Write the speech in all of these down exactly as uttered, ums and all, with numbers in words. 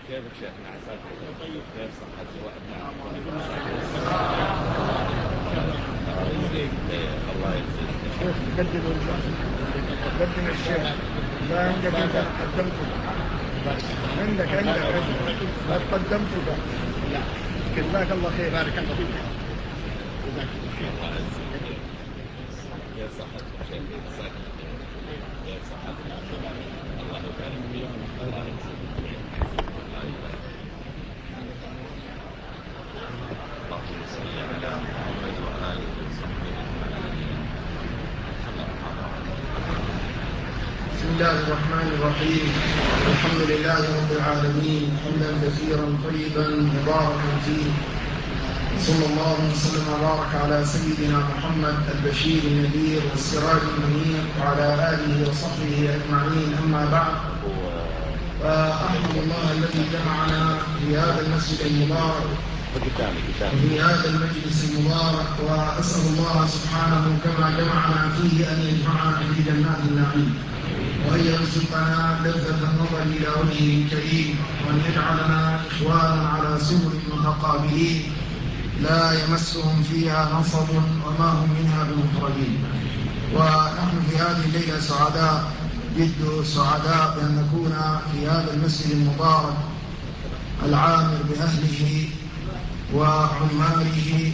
كيفك شيخنا عساك طيب؟ كيف صحتك وأبنائك؟ الله يجزيك. قدم قدم الشيخ لا عندك انت قدمته عندك عندك ما تقدمته بقى. لا جزاك الله خير. بارك الله فيك. جزاك الله خير. الله يجزيك. كيف صحتك شيخ؟ كيف صحتك؟ الله يبارك فيك. الله يجزيك. اللهم صل على محمد وآله وصحبه أجمعين. بسم الله الرحمن الرحيم. الحمد لله رب العالمين حمدا كثيرا طيبا مباركا فيه، صلى الله وسلم وبارك على سيدنا محمد البشير النذير والسراج المنير وعلى آله وصحبه أجمعين. أما بعد، فأحمد الله الذي جمعنا في هذا المسجد المبارك وفي هذا المجلس المبارك، وأسأل الله سبحانه كما جمعنا فيه أن يجمعنا في جنات النعيم، وأن يرزقنا لذة النظر إلى وجهه الكريم، وأن يجعلنا إخوانا على سرر متقابلين لا يمسهم فيها نصب وما هم منها بمخرجين. ونحن في هذه الليلة سعداء جد سعداء بأن نكون في هذا المسجد المبارك العامر بأهله وعماله،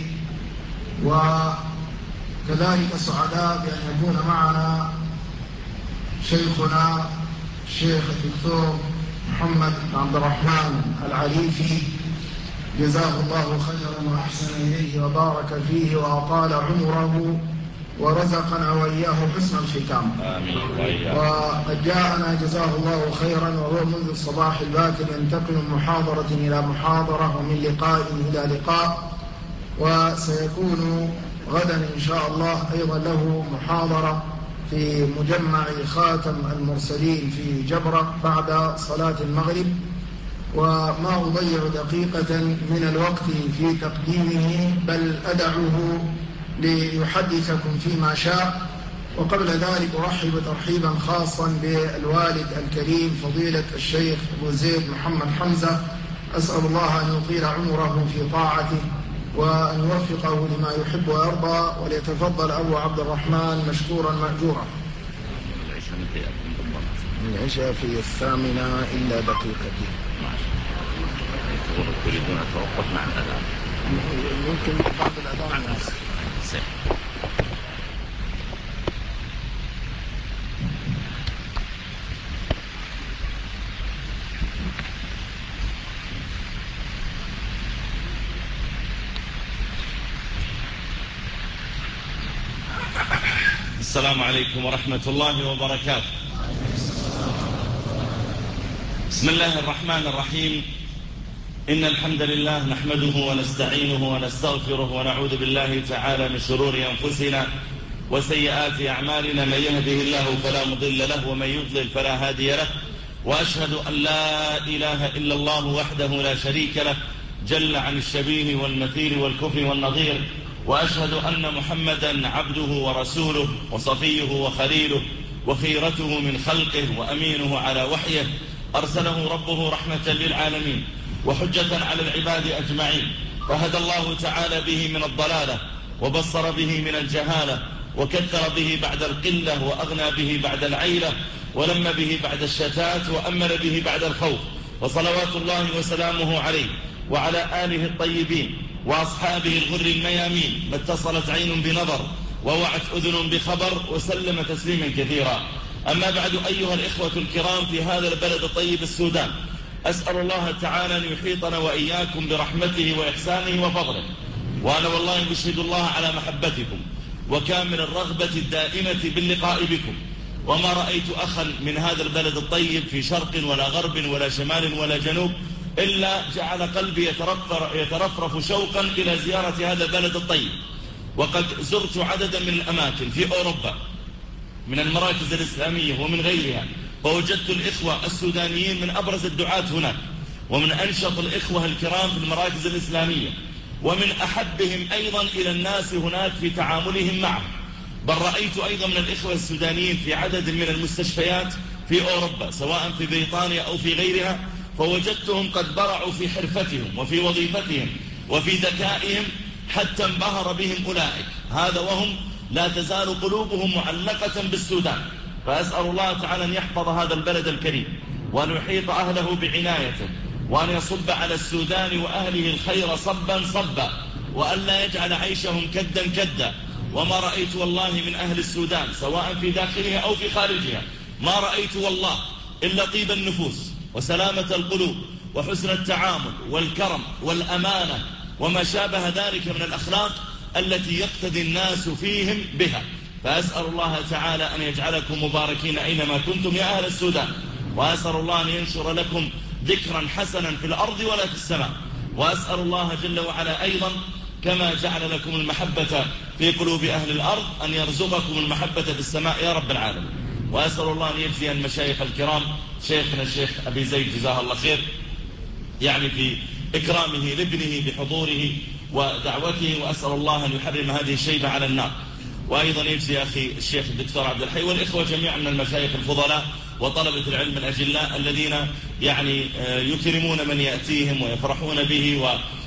وكذلك سعداء بأن يكون معنا شيخنا الشيخ الدكتور محمد بن عبد الرحمن العريفي، جزاه الله خيرا وأحسن إليه وبارك فيه وأطال عمره ورزقنا وإياه حسن الختام. آمين. وقد جاءنا جزاه الله خيرا وهو منذ الصباح الباكر ينتقل من محاضرة إلى محاضرة ومن لقاء إلى لقاء، وسيكون غدا إن شاء الله أيضا له محاضرة في مجمع خاتم المرسلين في جبرة بعد صلاة المغرب. وما أضيع دقيقة من الوقت في تقديمه، بل أدعه ليحدثكم فيما شاء. وقبل ذلك أرحب ترحيبا خاصا بالوالد الكريم فضيلة الشيخ أبو زيد محمد حمزة، أسأل الله أن يطيل عمره في طاعته وأن يوفقه لما يحب ويرضى، وليتفضل أبو عبد الرحمن مشكورا مأجورا. العشاء في الثامنة إلا دقيقتين. تريدون التوقف مع الأذان؟ يمكن بعد الأذان. السلام عليكم ورحمة الله وبركاته. بسم الله الرحمن الرحيم. إن الحمد لله نحمده ونستعينه ونستغفره ونعوذ بالله تعالى من شرور أنفسنا وسيئات أعمالنا، من يهده الله فلا مضل له ومن يضلل فلا هادي له، وأشهد أن لا إله إلا الله وحده لا شريك له جل عن الشبيه والمثيل والكفر والنظير، وأشهد أن محمدا عبده ورسوله وصفيه وخليله وخيرته من خلقه وأمينه على وحيه، أرسله ربه رحمة للعالمين وحجة على العباد أجمعين، فهدى الله تعالى به من الضلالة وبصر به من الجهالة وكثر به بعد القلة وأغنى به بعد العيلة ولم به بعد الشتات وأمن به بعد الخوف، وصلوات الله وسلامه عليه وعلى آله الطيبين وأصحابه الغر الميامين، ما اتصلت عين بنظر ووعت أذن بخبر، وسلم تسليما كثيرا. أما بعد، أيها الإخوة الكرام في هذا البلد الطيب السودان، أسأل الله تعالى أن يحيطنا وإياكم برحمته وإحسانه وفضله، وأنا والله بشهد الله على محبتكم وكامل الرغبة الدائمة باللقاء بكم، وما رأيت أخا من هذا البلد الطيب في شرق ولا غرب ولا شمال ولا جنوب إلا جعل قلبي يترفرف شوقا إلى زيارة هذا البلد الطيب. وقد زرت عددا من الأماكن في أوروبا من المراكز الإسلامية ومن غيرها، ووجدت الإخوة السودانيين من أبرز الدعاة هناك، ومن أنشط الإخوة الكرام في المراكز الإسلامية، ومن أحبهم أيضا إلى الناس هناك في تعاملهم معهم. بل رأيت أيضا من الإخوة السودانيين في عدد من المستشفيات في أوروبا سواء في بريطانيا أو في غيرها، فوجدتهم قد برعوا في حرفتهم وفي وظيفتهم وفي ذكائهم حتى انبهر بهم أولئك. هذا وهم لا تزال قلوبهم معلقة بالسودان. فأسأل الله تعالى أن يحفظ هذا البلد الكريم، وأن يحيط أهله بعنايته، وأن يصب على السودان وأهله الخير صبا صبا، وأن لا يجعل عيشهم كدا كدا. وما رأيت والله من أهل السودان سواء في داخلها أو في خارجها، ما رأيت والله إلا طيب النفوس وسلامة القلوب وحسن التعامل والكرم والأمانة وما شابه ذلك من الأخلاق التي يقتدي الناس فيهم بها. فأسأل الله تعالى أن يجعلكم مباركين أينما كنتم يا أهل السودان، وأسأل الله أن ينشر لكم ذكرا حسنا في الأرض ولا في السماء. وأسأل الله جل وعلا أيضا كما جعل لكم المحبة في قلوب أهل الأرض أن يرزقكم المحبة في السماء يا رب العالمين. وأسأل الله أن يجزي المشايخ الكرام، شيخنا الشيخ أبي زيد جزاه الله خير يعني في إكرامه لابنه بحضوره ودعوته، وأسأل الله أن يحرم هذه الشيبة على النار. وأيضا يجزي أخي الشيخ الدكتور عبد الحي والإخوة جميعا من المشايخ الفضلاء وطلبة العلم الأجلاء الذين يعني يكرمون من يأتيهم ويفرحون به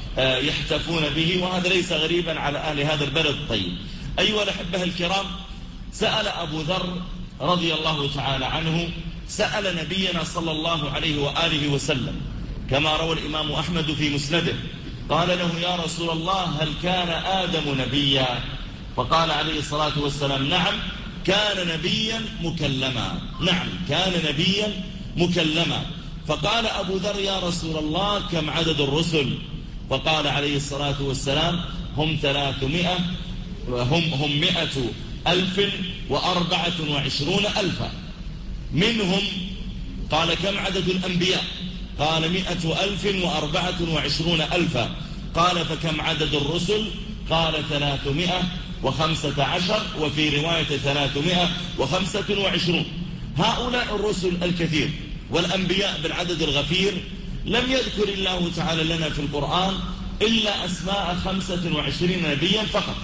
ويحتفون به، وهذا ليس غريبا على أهل هذا البلد الطيب. أيها الأحبة الكرام، سأل أبو ذر رضي الله تعالى عنه سأل نبينا صلى الله عليه وآله وسلم كما روى الإمام أحمد في مسنده، قال له يا رسول الله هل كان آدم نبيا؟ فقال عليه الصلاة والسلام نعم كان نبيا مكلما، نعم كان نبيا مكلما. فقال أبو ذر يا رسول الله كم عدد الرسل؟ فقال عليه الصلاة والسلام هم ثلاثمائة هم هم مئة ألف وأربعة وعشرون ألفا. منهم قال كم عدد الأنبياء؟ قال مئة ألف وأربعة وعشرون ألفا. قال فكم عدد الرسل؟ قال ثلاثمائة وخمسة عشر، وفي رواية ثلاثمائة وخمسة وعشرون. هؤلاء الرسل الكثير والأنبياء بالعدد الغفير لم يذكر الله تعالى لنا في القرآن إلا أسماء خمسة وعشرين نبيا فقط.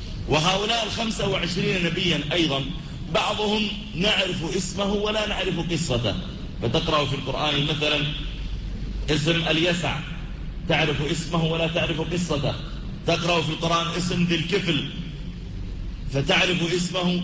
وهؤلاء الخمسة وعشرين نبيا أيضا بعضهم نعرف اسمه ولا نعرف قصته. فتقرأ في القرآن مثلا اسم اليسع تعرف اسمه ولا تعرف قصته. تقرأ في القرآن اسم ذي الكفل فتعرف اسمه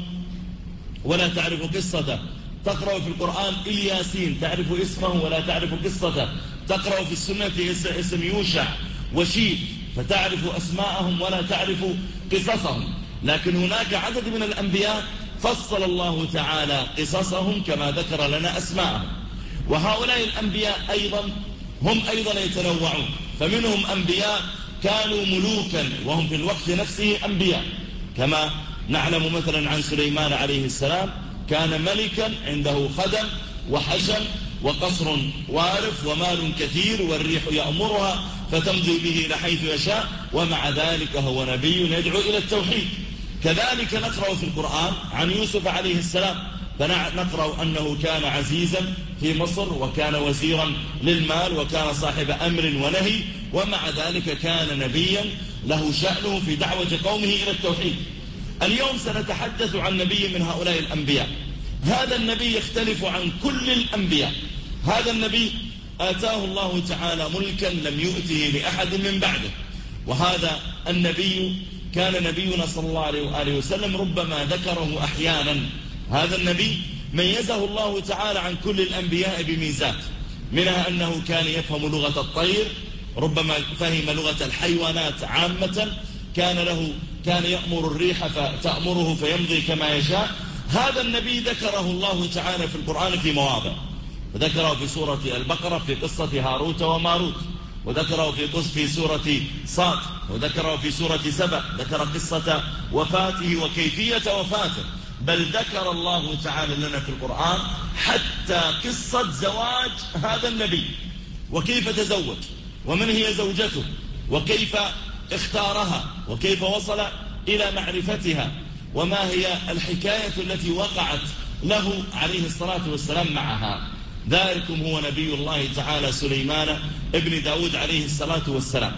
ولا تعرف قصته. تقرأ في القرآن إلياسين تعرف اسمه ولا تعرف قصته. تقرأ في السنة اسم يوشع وشيب فتعرف أسماءهم ولا تعرف قصصهم. لكن هناك عدد من الأنبياء فصل الله تعالى قصصهم كما ذكر لنا أسماءهم. وهؤلاء الأنبياء أيضا هم أيضا يتنوعون، فمنهم أنبياء كانوا ملوكا وهم في الوقت نفسه أنبياء، كما نعلم مثلا عن سليمان عليه السلام كان ملكا عنده خدم وحشم وقصر وارف ومال كثير والريح يأمرها فتمضي به لحيث يشاء، ومع ذلك هو نبي يدعو إلى التوحيد. كذلك نقرأ في القرآن عن يوسف عليه السلام، فنقرأ أنه كان عزيزا في مصر وكان وزيرا للمال وكان صاحب أمر ونهي، ومع ذلك كان نبيا له شأنه في دعوة قومه إلى التوحيد. اليوم سنتحدث عن نبي من هؤلاء الأنبياء. هذا النبي يختلف عن كل الأنبياء. هذا النبي آتاه الله تعالى ملكا لم يؤته لأحد من بعده. وهذا النبي كان نبينا صلى الله عليه وآله وسلم ربما ذكره أحيانا. هذا النبي ميزه الله تعالى عن كل الأنبياء بميزات، منها أنه كان يفهم لغة الطير، ربما فهم لغة الحيوانات عامة، كان له كان يأمر الريح فتأمره فيمضي كما يشاء. هذا النبي ذكره الله تعالى في القرآن في مواضع، وذكره في سورة البقرة في قصة هاروت وماروت، وذكره في قصة في سورة صاد، وذكره في سورة سبأ، ذكر قصة وفاته وكيفية وفاته. بل ذكر الله تعالى لنا في القرآن حتى قصة زواج هذا النبي، وكيف تزوج، ومن هي زوجته، وكيف اختارها، وكيف وصل إلى معرفتها، وما هي الحكاية التي وقعت له عليه الصلاة والسلام معها. ذلكم هو نبي الله تعالى سليمان ابن داود عليه الصلاة والسلام.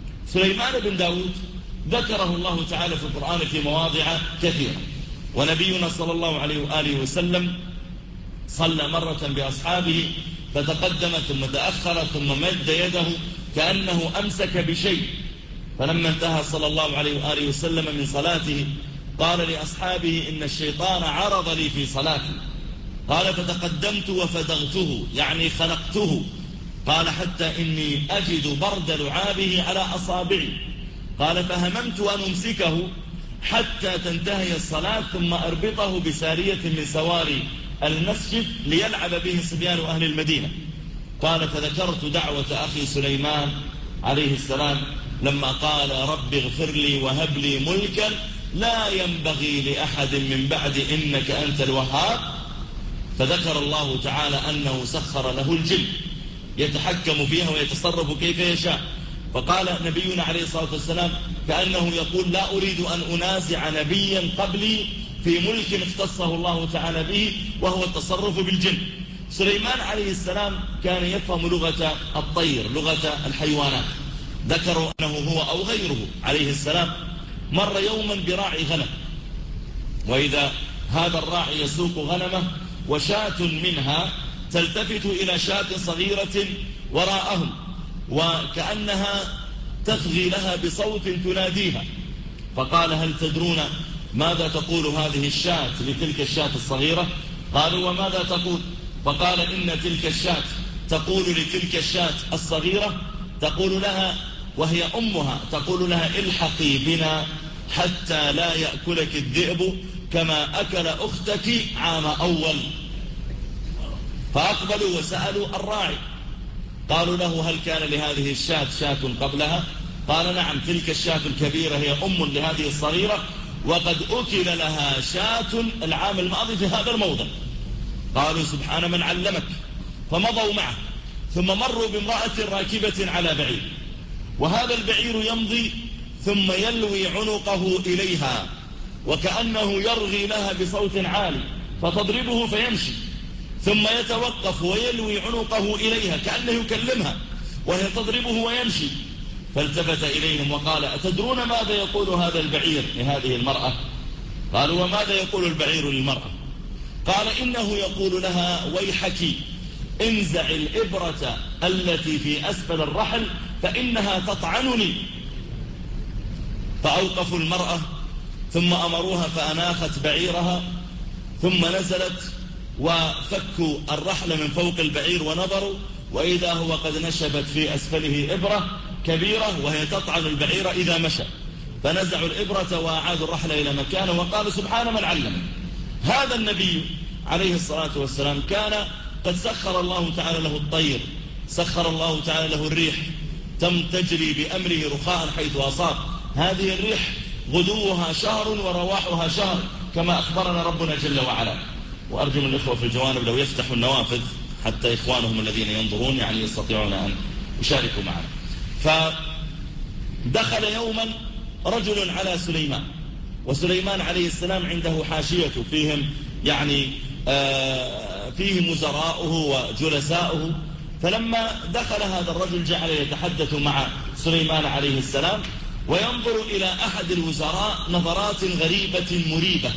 سليمان بن داود ذكره الله تعالى في القرآن في مواضع كثيرة. ونبينا صلى الله عليه وآله وسلم صلى مرة بأصحابه فتقدم ثم تأخر ثم مد يده كأنه أمسك بشيء. فلما انتهى صلى الله عليه وآله وسلم من صلاته قال لأصحابه إن الشيطان عرض لي في صلاتي. قال فتقدمت وفدغته يعني خنقته. قال حتى إني أجد برد لعابه على أصابعي. قال فهممت أن أمسكه حتى تنتهي الصلاة ثم أربطه بسارية من سواري المسجد ليلعب به صبيان أهل المدينة. قال فذكرت دعوة أخي سليمان عليه السلام لما قال رب اغفر لي وهب لي ملكا لا ينبغي لأحد من بعد إنك أنت الوهاب. فذكر الله تعالى أنه سخر له الجن يتحكم فيها ويتصرف كيف يشاء. فقال نبينا عليه الصلاة والسلام كأنه يقول لا أريد أن أنازع نبيا قبلي في ملك اختصه الله تعالى به وهو التصرف بالجن. سليمان عليه السلام كان يفهم لغة الطير لغة الحيوانات. ذكروا أنه هو أو غيره عليه السلام مر يوما براعي غنم، وإذا هذا الراعي يسوق غنمه وشاة منها تلتفت إلى شاة صغيرة وراءهم وكأنها تفغي لها بصوت تناديها. فقال هل تدرون ماذا تقول هذه الشاة لتلك الشاة الصغيرة؟ قالوا وماذا تقول؟ فقال إن تلك الشاة تقول لتلك الشاة الصغيرة تقول لها وهي أمها تقول لها الحقي بنا حتى لا يأكلك الذئب كما أكل أختك عام أول. فأقبلوا وسألوا الراعي قالوا له هل كان لهذه الشاة شاة قبلها؟ قال نعم تلك الشاة الكبيرة هي أم لهذه الصغيرة وقد أكل لها شاة العام الماضي في هذا الموضع. قالوا سبحان من علمك. فمضوا معه ثم مروا بامرأة راكبة على بعير وهذا البعير يمضي ثم يلوي عنقه إليها وكأنه يرغي لها بصوت عالي فتضربه فيمشي ثم يتوقف ويلوي عنقه إليها كأنه يكلمها وهي تضربه ويمشي. فالتفت إليهم وقال أتدرون ماذا يقول هذا البعير لهذه المرأة؟ قالوا وماذا يقول البعير للمرأة؟ قال إنه يقول لها ويحك انزع الإبرة التي في أسفل الرحل فإنها تطعنني. فأوقفوا المرأة ثم أمروها فأناخت بعيرها ثم نزلت وفكوا الرحل من فوق البعير ونظروا وإذا هو قد نشبت في أسفله إبرة كبيرة وهي تطعن البعير إذا مشى. فنزعوا الإبرة وأعادوا الرحل إلى مكانه وقالوا سبحان من علم. هذا النبي عليه الصلاة والسلام كان قد سخر الله تعالى له الطير سخر الله تعالى له الريح تم تجري بأمره رخاء حيث أصاب. هذه الريح غدوها شهر ورواحها شهر كما أخبرنا ربنا جل وعلا. وأرجو من الإخوة في الجوانب لو يفتحوا النوافذ حتى إخوانهم الذين ينظرون يعني يستطيعون أن يشاركوا معنا. فدخل يوما رجل على سليمان وسليمان عليه السلام عنده حاشية فيهم يعني آه فيهم وزراؤه وجلساؤه. فلما دخل هذا الرجل جعل يتحدث مع سليمان عليه السلام وينظر إلى أحد الوزراء نظرات غريبة مريبة.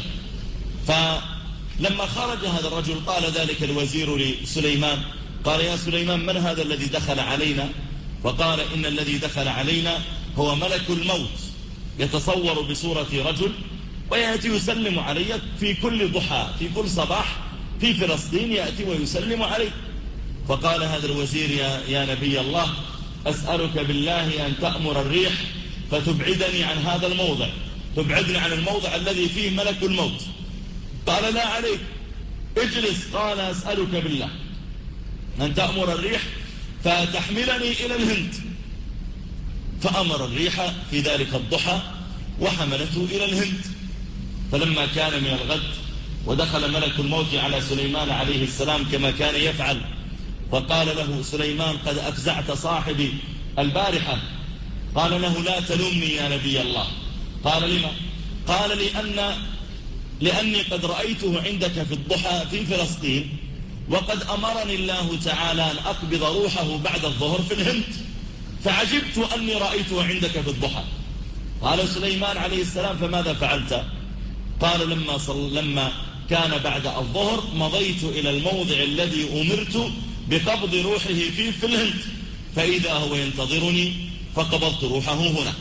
فلما خرج هذا الرجل قال ذلك الوزير لسليمان قال يا سليمان من هذا الذي دخل علينا؟ فقال إن الذي دخل علينا هو ملك الموت يتصور بصورة رجل ويأتي يسلم علي في كل ضحى في كل صباح في فلسطين يأتي ويسلم علي. فقال هذا الوزير يا, يا نبي الله أسألك بالله أن تأمر الريح فتبعدني عن هذا الموضع تبعدني عن الموضع الذي فيه ملك الموت. قال لا عليك اجلس. قال أسألك بالله أن تأمر الريح فتحملني إلى الهند. فأمر الريح في ذلك الضحى وحملته إلى الهند. فلما كان من الغد ودخل ملك الموت على سليمان عليه السلام كما كان يفعل فقال له سليمان قد أفزعت صاحبي البارحة. قال له لا تلومني يا نبي الله. قال لما؟ قال لأن لأني قد رأيته عندك في الضحى في فلسطين وقد أمرني الله تعالى أن أقبض روحه بعد الظهر في الهند فعجبت أني رأيته عندك في الضحى. قال سليمان عليه السلام فماذا فعلت؟ قال لما, صل... لما كان بعد الظهر مضيت إلى الموضع الذي أمرت بقبض روحه في في الهند، فإذا هو ينتظرني فقبضت روحه هناك.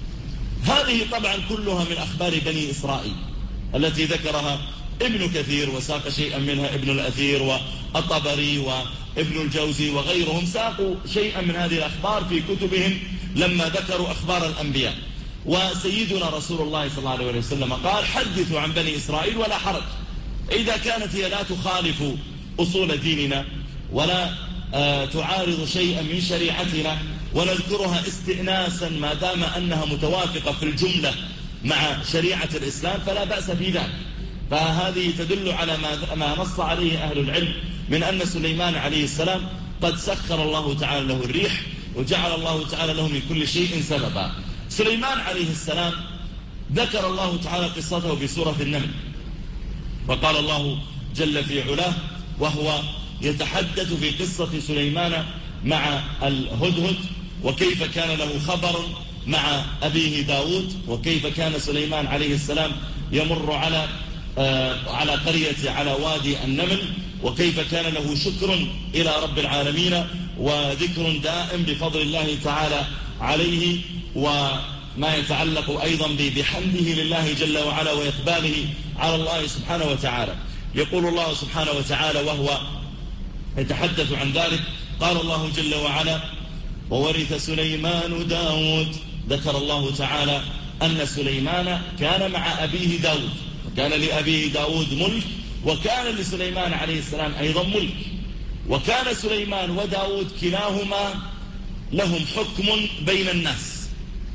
هذه طبعا كلها من أخبار بني إسرائيل التي ذكرها ابن كثير، وساق شيئا منها ابن الأثير والطبري وابن الجوزي وغيرهم، ساقوا شيئا من هذه الأخبار في كتبهم لما ذكروا أخبار الأنبياء. وسيدنا رسول الله صلى الله عليه وسلم قال: حدثوا عن بني إسرائيل ولا حرج، إذا كانت هي لا تخالف أصول ديننا ولا آه تعارض شيئا من شريعتنا، ونذكرها استئناسا ما دام أنها متوافقة في الجملة مع شريعة الإسلام فلا بأس في ذلك. فهذه تدل على ما, ما نص عليه أهل العلم من أن سليمان عليه السلام قد سخر الله تعالى له الريح، وجعل الله تعالى له من كل شيء سببا. سليمان عليه السلام ذكر الله تعالى قصته في سورة النمل، وقال الله جل في علاه وهو يتحدث في قصة سليمان مع الهدهد، وكيف كان له خبر مع أبيه داود، وكيف كان سليمان عليه السلام يمر على آه على قرية على وادي النمل، وكيف كان له شكر إلى رب العالمين وذكر دائم بفضل الله تعالى عليه، وما يتعلق أيضا بحمده لله جل وعلا وإقباله على الله سبحانه وتعالى. يقول الله سبحانه وتعالى وهو يتحدث عن ذلك، قال الله جل وعلا: وورث سليمان داود. ذكر الله تعالى أن سليمان كان مع أبيه داود، وكان لأبيه داود ملك، وكان لسليمان عليه السلام أيضا ملك، وكان سليمان وداود كلاهما لهم حكم بين الناس،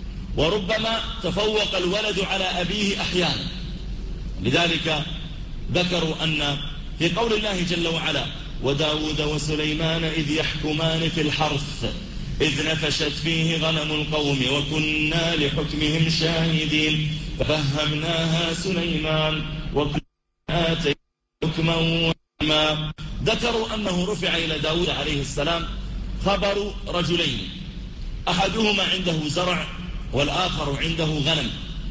وربما تفوق الولد على أبيه أحيانا. لذلك ذكروا أن في قول الله جل وعلا: وداود وسليمان إذ يحكمان في الحرث إذ نفشت فيه غنم القوم وكنا لحكمهم شاهدين ففهمناها سليمان وكنا آتينا حكما وعلما. ذكروا أنه رفع إلى داود عليه السلام خبر رجلين، أحدهما عنده زرع والآخر عنده غنم،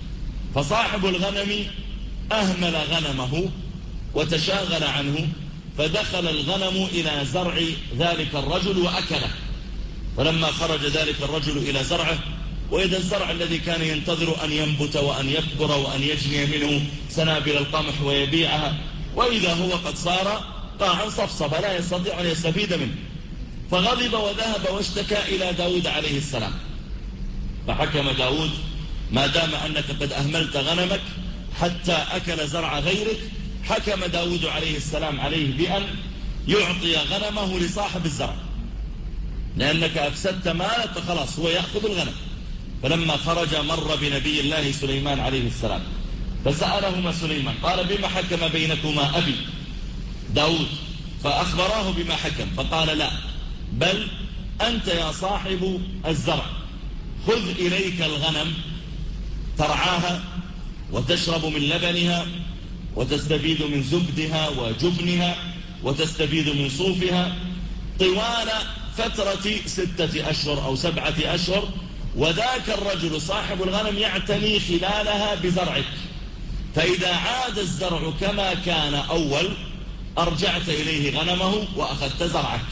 فصاحب الغنم أهمل غنمه وتشاغل عنه، فدخل الغنم إلى زرع ذلك الرجل وأكله. فلما خرج ذلك الرجل إلى زرعه، وإذا الزرع الذي كان ينتظر أن ينبت وأن يكبر وأن يجني منه سنابل القمح ويبيعها، وإذا هو قد صار قاعا صفصفا لا يستطيع أن يستفيد منه، فغضب وذهب واشتكى إلى داود عليه السلام. فحكم داود: ما دام أنك قد أهملت غنمك حتى أكل زرع غيرك، حكم داود عليه السلام عليه بأن يعطي غنمه لصاحب الزرع، لأنك أفسدت مالك فخلاص هو يأخذ الغنم. فلما خرج مر بنبي الله سليمان عليه السلام فسألهما سليمان قال: بما حكم بينكما أبي داود؟ فأخبراه بما حكم، فقال: لا، بل أنت يا صاحب الزرع خذ إليك الغنم ترعاها وتشرب من لبنها وتستفيد من زبدها وجبنها وتستفيد من صوفها طوال فترة ستة أشهر أو سبعة أشهر، وذاك الرجل صاحب الغنم يعتني خلالها بزرعك، فإذا عاد الزرع كما كان أول أرجعت إليه غنمه وأخذت زرعك.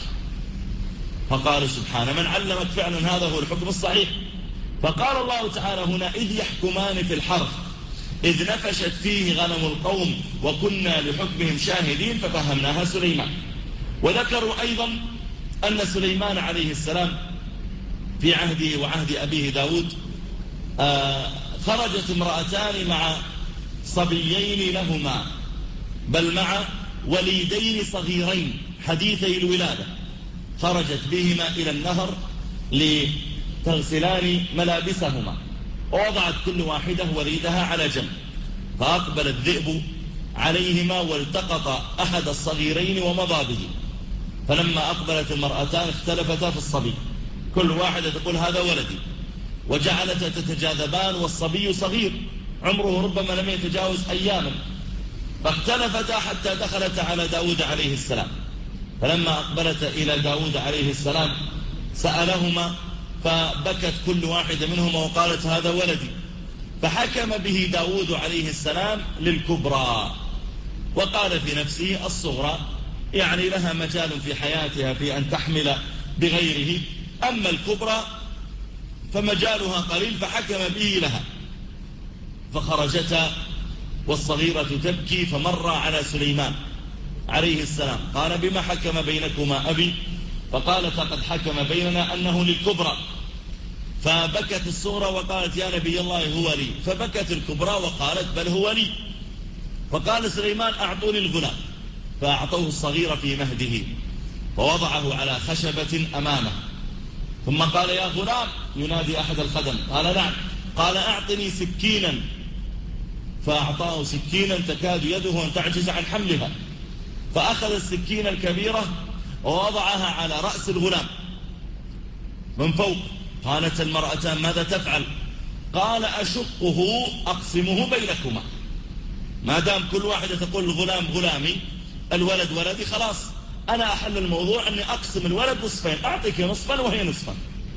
فقال: سبحان من علمك، فعلا هذا هو الحكم الصحيح. فقال الله تعالى هنا: إذ يحكمان في الحرث إذ نفشت فيه غنم القوم وكنا لحكمهم شاهدين ففهمناها سليمان. وذكروا أيضا أن سليمان عليه السلام في عهده وعهد أبيه داود آه خرجت امرأتان مع صبيين لهما، بل مع وليدين صغيرين حديثي الولادة، خرجت بهما إلى النهر لتغسلان ملابسهما، ووضعت كل واحدة وليدها على جنب، فأقبل الذئب عليهما والتقط أحد الصغيرين ومضى به. فلما أقبلت المرأتان اختلفتا في الصبي، كل واحدة تقول هذا ولدي، وجعلتا تتجاذبان والصبي صغير عمره ربما لم يتجاوز أياما، فاختلفتا حتى دخلتا على داود عليه السلام. فلما أقبلتا إلى داود عليه السلام سألهما، فبكت كل واحدة منهما وقالت هذا ولدي، فحكم به داود عليه السلام للكبرى، وقال في نفسه الصغرى يعني لها مجال في حياتها في أن تحمل بغيره، أما الكبرى فمجالها قليل فحكم به لها. فخرجتا والصغيرة تبكي، فمر على سليمان عليه السلام قال: بما حكم بينكما أبي؟ فقالت: قد حكم بيننا أنه للكبرى. فبكت الصغرى وقالت: يا نبي الله هو لي. فبكت الكبرى وقالت: بل هو لي. فقال سليمان: أعطوني الغلام. فأعطوه الصغير في مهده، فوضعه على خشبة أمامه، ثم قال: يا غلام، ينادي أحد الخدم. قال: نعم. قال: أعطني سكينا. فأعطاه سكينا تكاد يده أن تعجز عن حملها، فأخذ السكين الكبيرة ووضعها على رأس الغلام من فوق. قالت المرأتان: ماذا تفعل؟ قال: أشقه أقسمه بينكما. ما دام كل واحدة تقول الغلام غلامي الولد ولدي، خلاص أنا أحل الموضوع أني أقسم الولد نصفين، أعطيك نصفا وهي نصفا.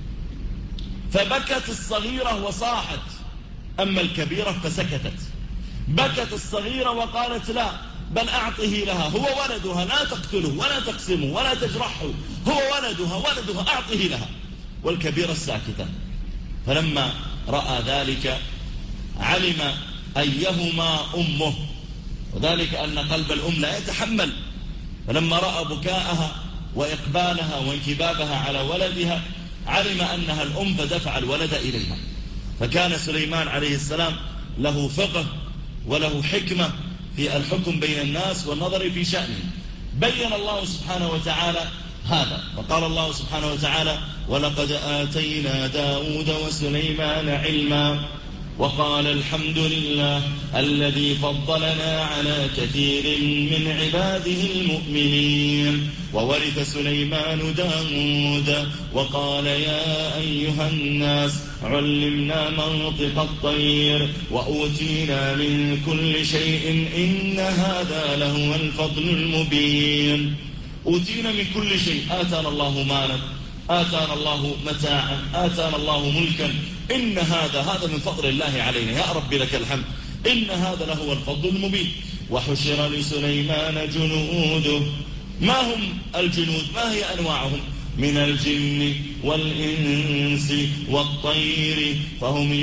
فبكت الصغيرة وصاحت، أما الكبيرة فسكتت. بكت الصغيرة وقالت: لا، بل أعطه لها، هو ولدها، لا تقتله ولا تقسمه ولا تجرحه، هو ولدها ولدها، أعطه لها. والكبيرة الساكتة. فلما رأى ذلك علم أيهما أمه، وذلك أن قلب الأم لا يتحمل. فلما رأى بكاءها وإقبالها وانكبابها على ولدها علم أنها الأم، فدفع الولد إليها. فكان سليمان عليه السلام له فقه وله حكمة في الحكم بين الناس والنظر في شأنه. بين الله سبحانه وتعالى هذا، وقال الله سبحانه وتعالى: ولقد آتينا داود وسليمان علما وقال الحمد لله الذي فضلنا على كثير من عباده المؤمنين. وورث سليمان داود وقال: يا أيها الناس علمنا منطق الطير وأوتينا من كل شيء إن هذا لهو الفضل المبين. أوتينا من كل شيء، آتانا الله مالا، آتانا الله متاعا، آتانا الله ملكا. إن هذا هذا من فضل الله علينا، يا رب لك الحمد. إن هذا لهو الفضل المبين. وحشر لسليمان جنوده. ما هم الجنود؟ ما هي أنواعهم؟ من الجن والإنس والطير فهم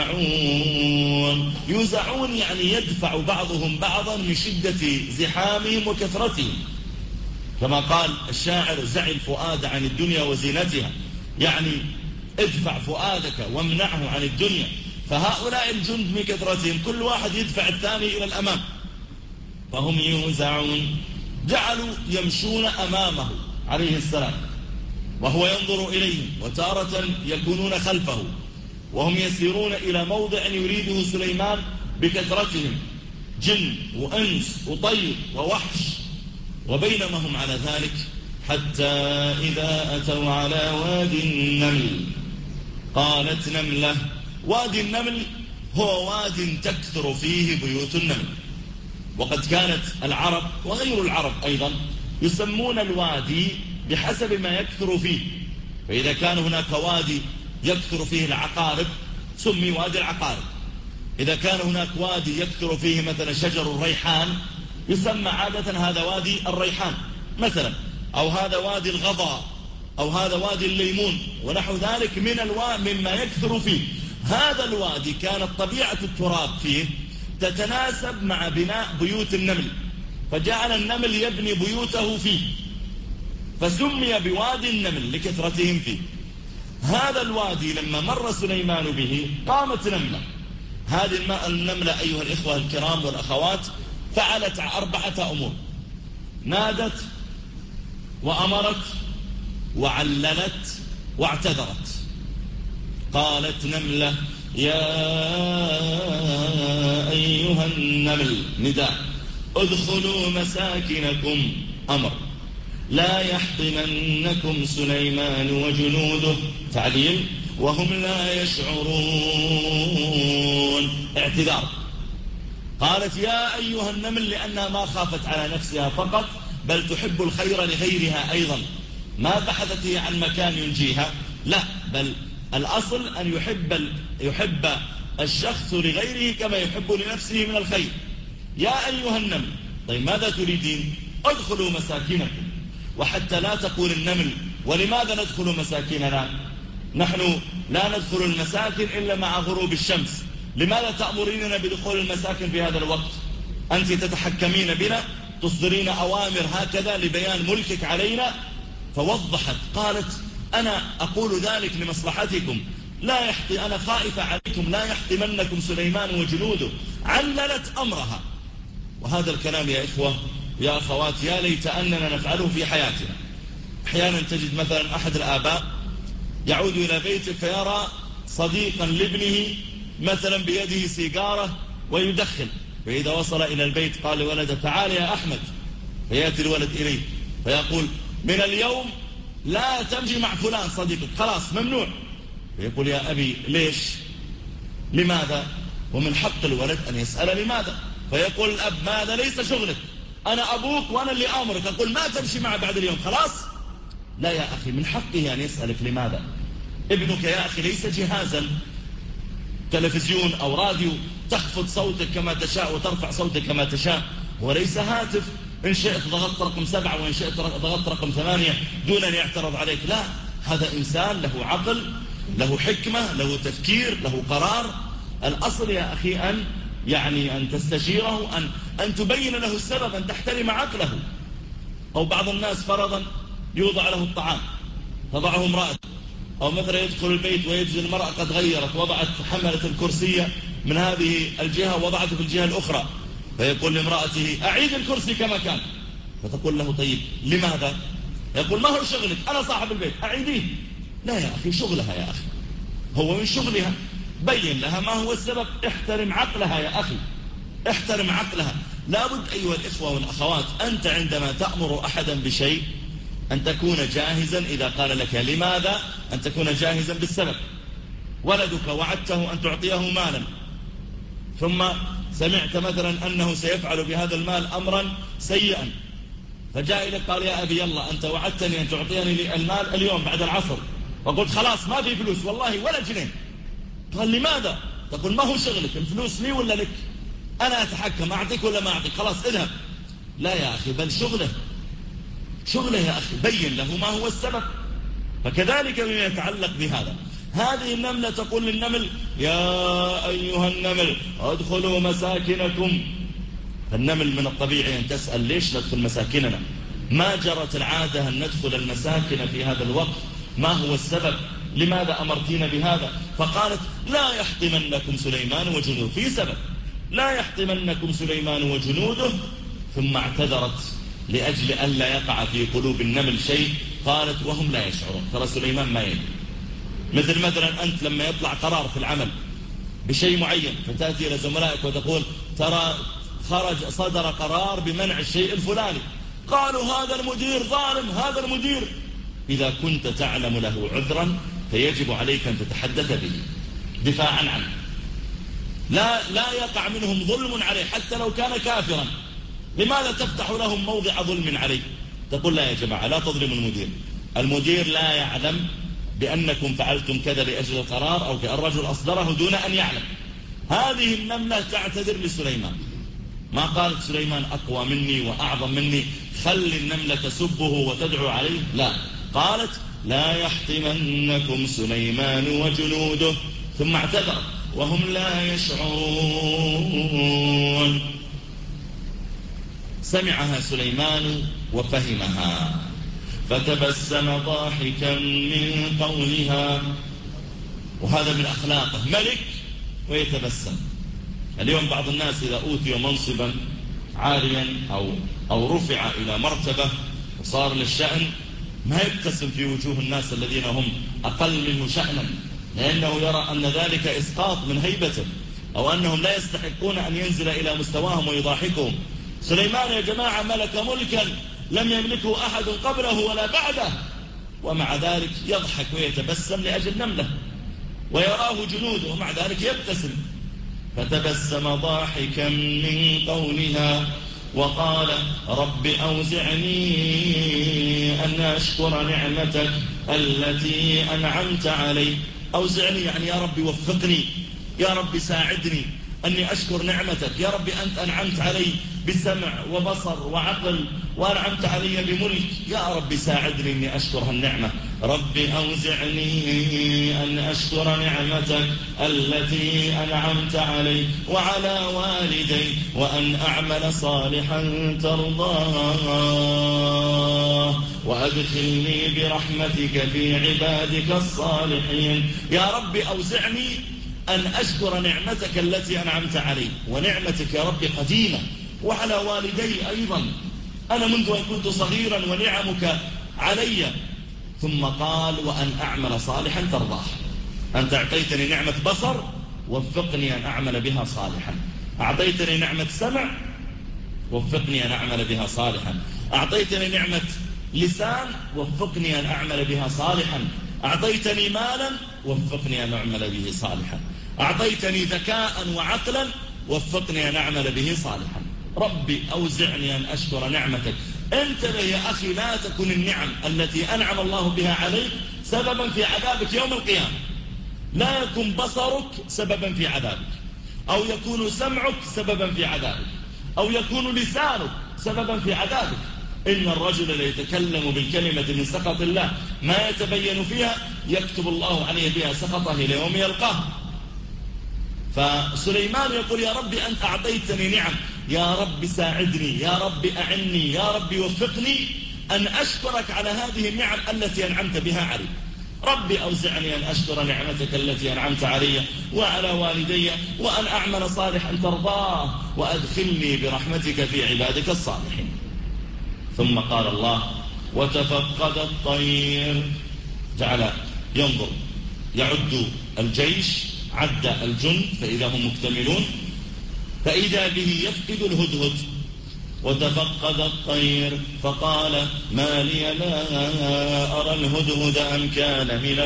يوزعون. يوزعون يعني يدفع بعضهم بعضا من شدة زحامهم وكثرتهم، كما قال الشاعر: زع الفؤاد عن الدنيا وزينتها، يعني ادفع فؤادك وامنعه عن الدنيا. فهؤلاء الجند من كثرتهم كل واحد يدفع الثاني إلى الأمام، فهم يوزعون. جعلوا يمشون أمامه عليه السلام وهو ينظر إليهم، وتارة يكونون خلفه وهم يسيرون إلى موضع يريده سليمان بكثرتهم، جن وأنس وطير ووحش. وبينما هم على ذلك حتى إذا أتوا على وادي النمل قالت نملة. وادي النمل هو واد تكثر فيه بيوت النمل، وقد كانت العرب وغير العرب أيضا يسمون الوادي بحسب ما يكثر فيه. فإذا كان هناك وادي يكثر فيه العقارب سمي وادي العقارب، إذا كان هناك وادي يكثر فيه مثلا شجر الريحان يسمى عادة هذا وادي الريحان مثلا، أو هذا وادي الغضا، أو هذا وادي الليمون ونحو ذلك من الوادي مما يكثر فيه. هذا الوادي كانت طبيعة التراب فيه تتناسب مع بناء بيوت النمل، فجعل النمل يبني بيوته فيه، فسمي بوادي النمل لكثرتهم فيه. هذا الوادي لما مر سليمان به قامت نملة. هذه النملة أيها الإخوة الكرام والأخوات فعلت أربعة أمور: نادت وأمرت وعللت واعتذرت. قالت نملة: يا أيها النمل، نداء، ادخلوا مساكنكم، أمر، لا يحطمنكم سليمان وجنوده، تعليل، وهم لا يشعرون، اعتذار. قالت يا أيها النمل لأنها ما خافت على نفسها فقط، بل تحب الخير لغيرها أيضا، ما بحثت هي عن مكان ينجيها، لا، بل الأصل أن يحب, يحب الشخص لغيره كما يحب لنفسه من الخير. يا أيها النمل، طيب ماذا تريدين؟ ادخلوا مساكنكم. وحتى لا تقول النمل ولماذا ندخل مساكننا؟ نحن لا ندخل المساكن إلا مع غروب الشمس. لماذا تأمريننا بدخول المساكن في هذا الوقت؟ أنت تتحكمين بنا، تصدرين أوامر هكذا لبيان ملكك علينا. فوضحت قالت أنا أقول ذلك لمصلحتكم، لا يحطي أنا خائفة عليكم لا يحطمنكم سليمان وجنوده. عللت أمرها. وهذا الكلام يا إخوة يا أخوات يا ليت أننا نفعله في حياتنا. أحيانا تجد مثلا أحد الآباء يعود إلى بيته فيرى صديقا لابنه مثلا بيده سيجارة ويدخن، فإذا وصل إلى البيت قال لولده تعال يا أحمد، فيأتي الولد إليه فيقول من اليوم لا تمشي مع فلان صديقك، خلاص ممنوع. فيقول يا أبي ليش؟ لماذا؟ ومن حق الولد أن يسأل لماذا. فيقول الأب ماذا ليس شغلك، أنا أبوك وأنا اللي أمرك، أقول ما تمشي معه بعد اليوم خلاص. لا يا أخي، من حقه أن يسألك لماذا. ابنك يا أخي ليس جهازا تلفزيون أو راديو تخفض صوتك كما تشاء وترفع صوتك كما تشاء، وليس هاتف إن شئت ضغطت رقم سبعة وإن شئت ضغطت رقم ثمانية دون أن يعترض عليك. لا، هذا إنسان له عقل، له حكمة، له تفكير، له قرار. الأصل يا أخي أن يعني أن تستشيره، أن, أن تبين له السبب، أن تحترم عقله. أو بعض الناس فرضا يوضع له الطعام تضعه امرأة، أو مثلا يدخل البيت ويجد المرأة قد غيرت، وضعت حملة الكرسية من هذه الجهة وضعته في الجهة الأخرى، فيقول لامرأته أعيد الكرسي كما كان. فتقول له طيب لماذا؟ يقول ما هو شغلك، أنا صاحب البيت أعيديه. لا يا أخي، شغلها يا أخي، هو من شغلها، بين لها ما هو السبب، احترم عقلها يا أخي، احترم عقلها. لابد أيها الإخوة والأخوات أنت عندما تأمر أحدا بشيء أن تكون جاهزا إذا قال لك لماذا، أن تكون جاهزا بالسبب. ولدك وعدته أن تعطيه مالا، ثم سمعت مثلا أنه سيفعل بهذا المال أمرا سيئا، فجاء إليك قال يا أبي يلا أنت وعدتني أن تعطيني المال اليوم بعد العصر، وقلت خلاص ما في فلوس والله ولا جنيه. قال لماذا؟ تقول ما هو شغلك، الفلوس لي ولا لك، أنا أتحكم أعطيك ولا ما أعطيك، خلاص اذهب. لا يا أخي، بل شغله شغله يا أخي، بين له ما هو السبب. فكذلك بما يتعلق بهذا، هذه النملة تقول للنمل يا أيها النمل ادخلوا مساكنكم. فالنمل من الطبيعي أن تسأل ليش ندخل مساكننا، ما جرت العادة أن ندخل المساكن في هذا الوقت، ما هو السبب، لماذا أمرتين بهذا؟ فقالت لا يحطمنكم سليمان وجنوده، في سبب، لا يحطمنكم سليمان وجنوده. ثم اعتذرت لأجل أن لا يقع في قلوب النمل شيء، قالت وهم لا يشعرون، ترى سليمان ما يدري. مثل مثلا أنت لما يطلع قرار في العمل بشيء معين فتأتي إلى زملائك وتقول ترى خرج صدر قرار بمنع الشيء الفلاني، قالوا هذا المدير ظالم، هذا المدير. إذا كنت تعلم له عذرا فيجب عليك أن تتحدث به دفاعا عنه، لا, لا يقع منهم ظلم عليه حتى لو كان كافرا. لماذا تفتح لهم موضع ظلم عليه؟ تقول لا يا جماعة لا تظلموا المدير، المدير لا يعلم بأنكم فعلتم كذا لأجل القرار أو الرجل أصدره دون أن يعلم. هذه النملة تعتذر لسليمان، ما قالت سليمان أقوى مني وأعظم مني خل النملة تسبه وتدعو عليه، لا، قالت لا يحطمنكم سليمان وجنوده. ثم اعتذر وهم لا يشعرون. سمعها سليمان وفهمها فتبسم ضاحكا من قولها. وهذا من أخلاقه، ملك ويتبسم. اليوم بعض الناس إذا أوتي منصبا عاليا أو, أو رفع إلى مرتبة وصار للشأن ما يبتسم في وجوه الناس الذين هم أقل منه شأنا، لأنه يرى أن ذلك إسقاط من هيبته، أو أنهم لا يستحقون أن ينزل إلى مستواهم ويضاحكهم. سليمان يا جماعة ملك ملكا لم يملكه أحد قبله ولا بعده، ومع ذلك يضحك ويتبسم لأجل نملة، ويراه جنوده ومع ذلك يبتسم. فتبسم ضاحكا من قولها وقال رب أوزعني أن أشكر نعمتك التي أنعمت علي. أوزعني يعني يا رب وفقني، يا رب ساعدني أني أشكر نعمتك، يا رب أنت أنعمت علي بسمع وبصر وعقل، وأنعمت علي بملك. يا رب ساعدني أني أشكر هالنعمة. رب أوزعني أن أشكر نعمتك التي أنعمت علي وعلى والدي وأن أعمل صالحا ترضاه وأدخلني برحمتك في عبادك الصالحين. يا رب أوزعني أن أشكر نعمتك التي أنعمت علي، ونعمتك يا رب قديمة، وعلى والدي أيضا، أنا منذ أن كنت صغيرا ونعمك علي. ثم قال وأن أعمل صالحا ترضاه. أنت أعطيتني نعمة بصر، وفقني أن أعمل بها صالحا. أعطيتني نعمة سمع، وفقني أن أعمل بها صالحا. أعطيتني نعمة لسان، وفقني أن أعمل بها صالحا. أعطيتني مالا، وفقني أن أعمل به صالحا. أعطيتني ذكاء وعقلا، وفقني أن أعمل به صالحا. ربي أوزعني أن أشكر نعمتك. انتبه يا أخي، لا تكن النعم التي أنعم الله بها عليك سببا في عذابك يوم القيامة. لا يكون بصرك سببا في عذابك، أو يكون سمعك سببا في عذابك، أو يكون لسانك سببا في عذابك. إن الرجل ليتكلم بالكلمة من سخط الله ما يتبين فيها يكتب الله عليه بها سخطه إلى يوم يلقاه. فسليمان يقول يا رب أنت أعطيتني نعم، يا رب ساعدني، يا رب أعني، يا رب وفقني أن أشكرك على هذه النعم التي أنعمت بها علي. ربي أوزعني أن أشكر نعمتك التي أنعمت علي وعلى والدي وأن أعمل صالحا ترضاه وأدخلني برحمتك في عبادك الصالحين. ثم قال الله وتفقد الطير. جعل ينظر، يعد الجيش، عد الجند فإذا هم مكتملون، فإذا به يفقد الهدهد. وتفقد الطير فقال ما لي لا أرى الهدهد أم كان من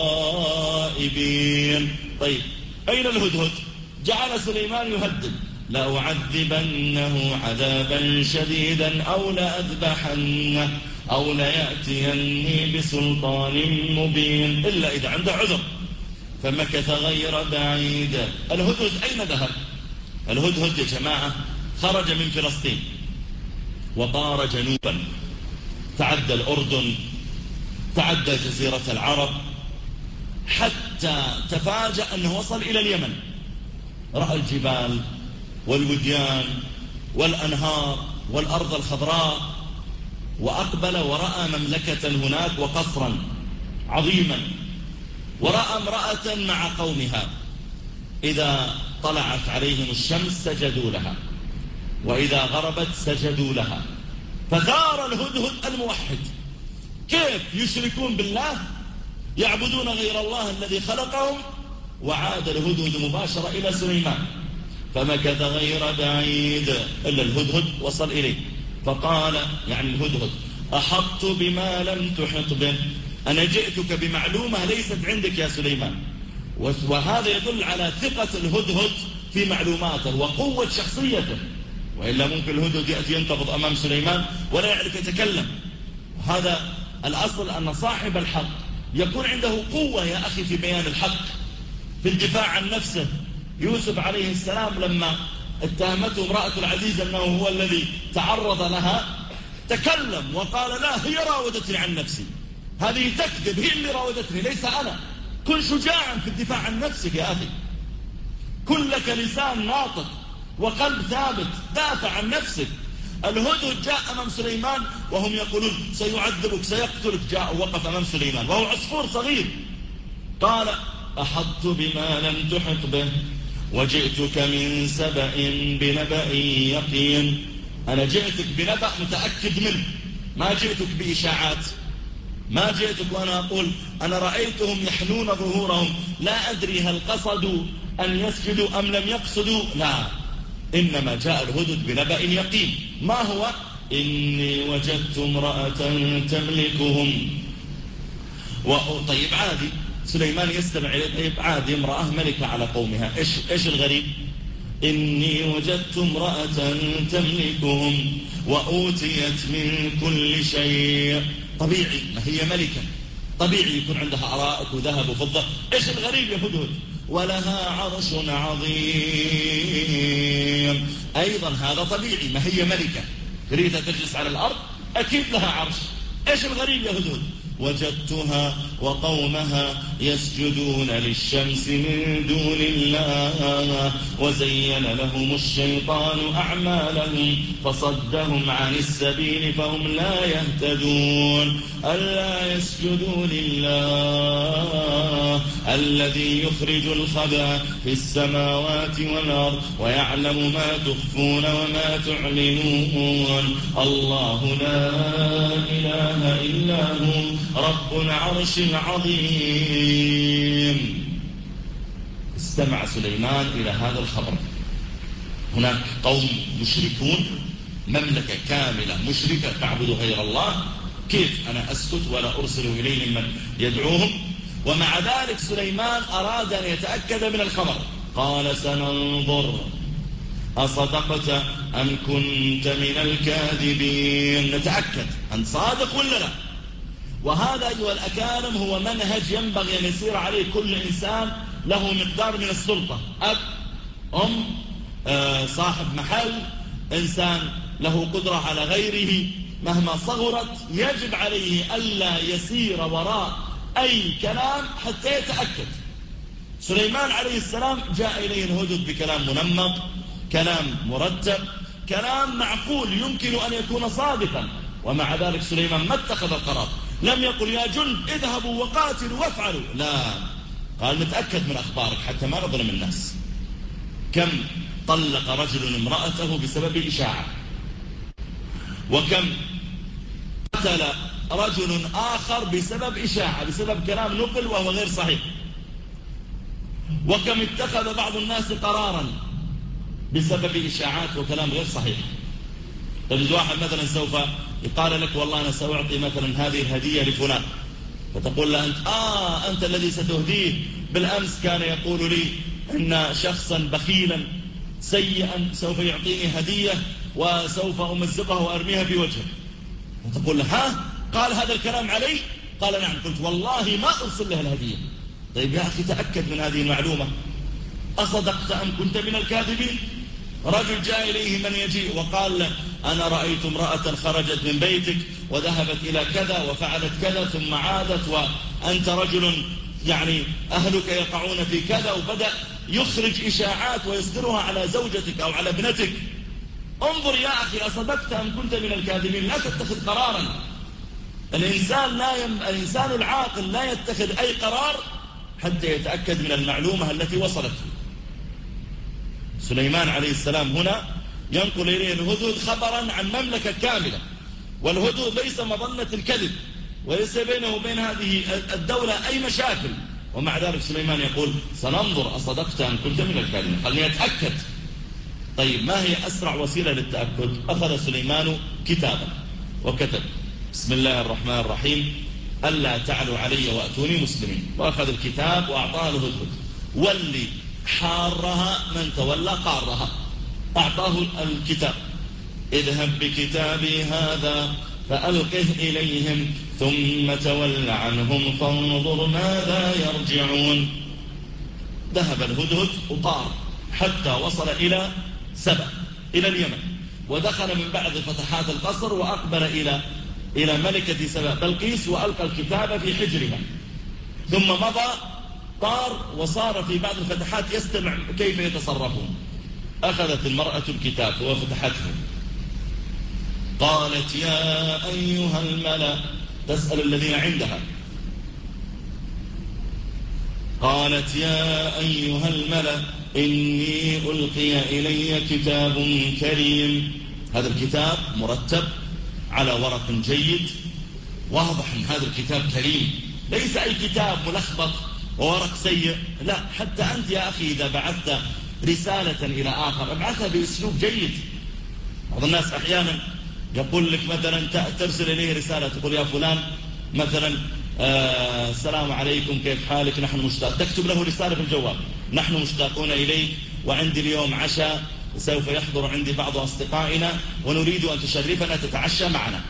الغائبين. طيب أين الهدهد؟ جعل سليمان يهدد لأعذبنه عذابا شديدا أو لأذبحنه أو ليأتيني بسلطان مبين إلا إذا عنده عذر. فمكث غير بعيد. الهدهد أين ذهب؟ الهدهد يا جماعة خرج من فلسطين وطار جنوبا، تعدى الأردن، تعدى جزيرة العرب، حتى تفاجأ أنه وصل إلى اليمن. رأى الجبال والوديان والأنهار والأرض الخضراء، وأقبل ورأى مملكة هناك وقصرا عظيما، ورأى امرأة مع قومها إذا طلعت عليهم الشمس سجدوا لها، وإذا غربت سجدوا لها. فثار الهدهد الموحد، كيف يشركون بالله، يعبدون غير الله الذي خلقهم. وعاد الهدهد مباشرة إلى سليمان. فمكث غير بعيد إلا الهدهد وصل إليه، فقال يعني الهدهد أحطت بما لم تحط به. أنا جئتك بمعلومة ليست عندك يا سليمان. وهذا يدل على ثقة الهدهد في معلوماته وقوة شخصيته، وإلا ممكن الهدهد يأتي ينتفض أمام سليمان ولا يعرف يتكلم. هذا الأصل أن صاحب الحق يكون عنده قوة يا أخي في بيان الحق، في الدفاع عن نفسه. يوسف عليه السلام لما اتهمته امرأة العزيز أنه هو الذي تعرض لها تكلم وقال لا هي راودتني عن نفسي، هذه تكذب، هي اللي راودتني ليس أنا. كن شجاعا في الدفاع عن نفسك يا أخي، كن لك لسان ناطق وقلب ثابت، دافع عن نفسك. الهدهد جاء أمام سليمان وهم يقولون سيعذبك سيقتلك، جاء وقف أمام سليمان وهو عصفور صغير. قال أحطت بما لم تحط به وجئتك من سبأ بنبأ يقين. أنا جئتك بنبأ متأكد منه، ما جئتك بإشاعات، ما جئتك وأنا أقول أنا رأيتهم يحنون ظهورهم لا أدري هل قصدوا أن يسجدوا أم لم يقصدوا، لا، إنما جاء الهدهد بنبأ يقين. ما هو؟ إني وجدت امرأة تملكهم. طيب عادي، سليمان يستمع إليه، طيب عادي، امرأة ملكة على قومها، إيش, إيش الغريب؟ إني وجدت امرأة تملكهم وأوتيت من كل شيء. طبيعي، ما هي ملكة، طبيعي يكون عندها أرائك وذهب وفضة، إيش الغريب يا هدهد؟ ولها عرش عظيم. أيضا هذا طبيعي، ما هي ملكة تريد تجلس على الأرض أكيد لها عرش. إيش الغريب يا هدهد؟ وجدتها وقومها يسجدون للشمس من دون الله وزين لهم الشيطان أعمالهم فصدهم عن السبيل فهم لا يهتدون. ألا يسجدوا لله الذي يخرج الخبأ في السماوات والأرض ويعلم ما تخفون وما تعلنون. الله لا إله إلا هو رب العرش العظيم. استمع سليمان إلى هذا الخبر. هناك قوم مشركون، مملكة كاملة مشركة تعبد غير الله، كيف أنا أسكت ولا أرسل إليهم من يدعوهم؟ ومع ذلك سليمان أراد أن يتأكد من الخبر. قال سننظر أصدقت أم كنت من الكاذبين. نتأكد أنت صادق ولا لا. وهذا أيها الأكارم هو منهج ينبغي أن يسير عليه كل إنسان له مقدار من السلطة، أب، أم، آه، صاحب محل، إنسان له قدرة على غيره مهما صغرت، يجب عليه ألا يسير وراء أي كلام حتى يتأكد. سليمان عليه السلام جاء إليه الهدهد بكلام منمق، كلام مرتب، كلام معقول يمكن أن يكون صادقا، ومع ذلك سليمان ما اتخذ القرار. لم يقل يا جند اذهبوا وقاتلوا وافعلوا، لا، قال نتأكد من أخبارك حتى ما نظلم الناس. كم طلق رجل امرأته بسبب إشاعة، وكم قتل رجل آخر بسبب إشاعة، بسبب كلام نقل وهو غير صحيح. وكم اتخذ بعض الناس قرارا بسبب إشاعات وكلام غير صحيح. تجد واحد مثلا سوف يقال لك والله أنا سأعطي مثلا هذه الهدية لفلان، فتقول له أنت آه أنت الذي ستهديه، بالأمس كان يقول لي إن شخصا بخيلا سيئا سوف يعطيني هدية وسوف أمزقها وأرميها في وجهه. فتقول له ها قال هذا الكلام علي؟ قال نعم. قلت والله ما أرسل له الهدية. طيب يا أخي تأكد من هذه المعلومة. أصدقت أم كنت من الكاذبين؟ رجل جاء إليه من يجيء وقال له أنا رأيت امرأة خرجت من بيتك وذهبت إلى كذا وفعلت كذا ثم عادت وأنت رجل يعني أهلك يقعون في كذا، وبدأ يخرج إشاعات ويصدرها على زوجتك أو على ابنتك. انظر يا أخي أصدقت أم كنت من الكاذبين، لا تتخذ قرارا. الإنسان, لا يم... الإنسان العاقل لا يتخذ أي قرار حتى يتأكد من المعلومة التي وصلت. سليمان عليه السلام هنا ينقل إليه الهدهد خبرا عن مملكة كاملة، والهدهد ليس مظنة الكذب وليس بينه وبين هذه الدولة أي مشاكل، ومع ذلك سليمان يقول سننظر أصدقت أم كنت من الكاذبين، خلني أتأكد. طيب ما هي أسرع وسيلة للتأكد؟ أخذ سليمان كتابا وكتب بسم الله الرحمن الرحيم ألا تعلوا علي وأتوني مسلمين، وأخذ الكتاب وأعطاه الهدهد. واللي حارها من تولى قارها، أعطاه الكتاب اذهب بكتابي هذا فألقه إليهم ثم تول عنهم فانظر ماذا يرجعون. ذهب الهدهد وطار حتى وصل إلى سبأ إلى اليمن، ودخل من بعد فتحات القصر وأقبل إلى إلى ملكة سبأ بلقيس وألقى الكتاب في حجرها، ثم مضى طار وصار في بعض الفتحات يستمع كيف يتصرفون. أخذت المرأة الكتاب وفتحته، قالت يا أيها الملأ، تسأل الذين عندها، قالت يا أيها الملأ إني ألقي إلي كتاب كريم. هذا الكتاب مرتب على ورق جيد، واضح أن هذا الكتاب كريم، ليس أي كتاب ملخبط وورق سيء، لا، حتى أنت يا أخي إذا بعثت رسالة إلى آخر ابعثها بأسلوب جيد. بعض الناس أحيانا يقول لك مثلا ترسل إليه رسالة تقول يا فلان مثلا آه السلام عليكم كيف حالك نحن مشتاق، تكتب له رسالة في الجوال نحن مشتاقون إليك وعندي اليوم عشاء سوف يحضر عندي بعض أصدقائنا ونريد أن تشرفنا تتعشى معنا،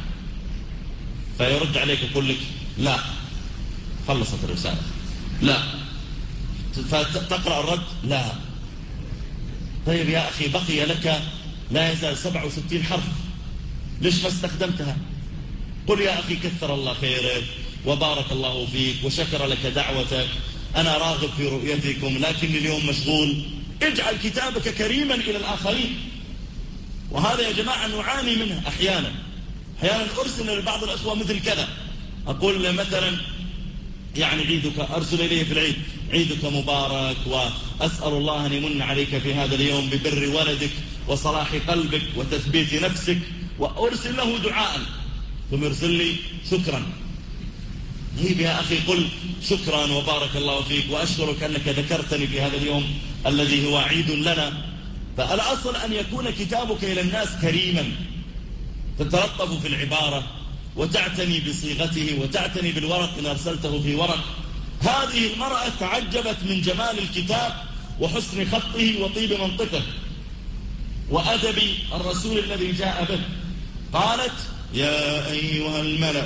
فيرد عليك يقول لك لا، خلصت الرسالة، لا فتقرأ الرد؟ لا. طيب يا أخي بقي لك لا يزال سبعة وستين حرف، ليش ما استخدمتها؟ قل يا أخي كثر الله خيرك وبارك الله فيك وشكر لك دعوتك، أنا راغب في رؤيتكم لكن اليوم مشغول. اجعل كتابك كريما إلى الآخرين. وهذا يا جماعة نعاني منه أحيانا. أحيانا أرسل لبعض الأخوة مثل كذا، أقول مثلا يعني عيدك، أرسل إليه في العيد عيدك مبارك وأسأل الله أن يمن عليك في هذا اليوم ببر ولدك وصلاح قلبك وتثبيت نفسك، وأرسل له دعاء، ثم يرسل لي شكرا. طيب يا أخي قل شكرا وبارك الله فيك وأشكرك أنك ذكرتني في هذا اليوم الذي هو عيد لنا. فالأصل أن يكون كتابك إلى الناس كريما، تتلطف في العبارة وتعتني بصيغته وتعتني بالورق إن أرسلته في ورق. هذه المرأة تعجبت من جمال الكتاب وحسن خطه وطيب منطقه وأدب الرسول الذي جاء به. قالت يا أيها الملأ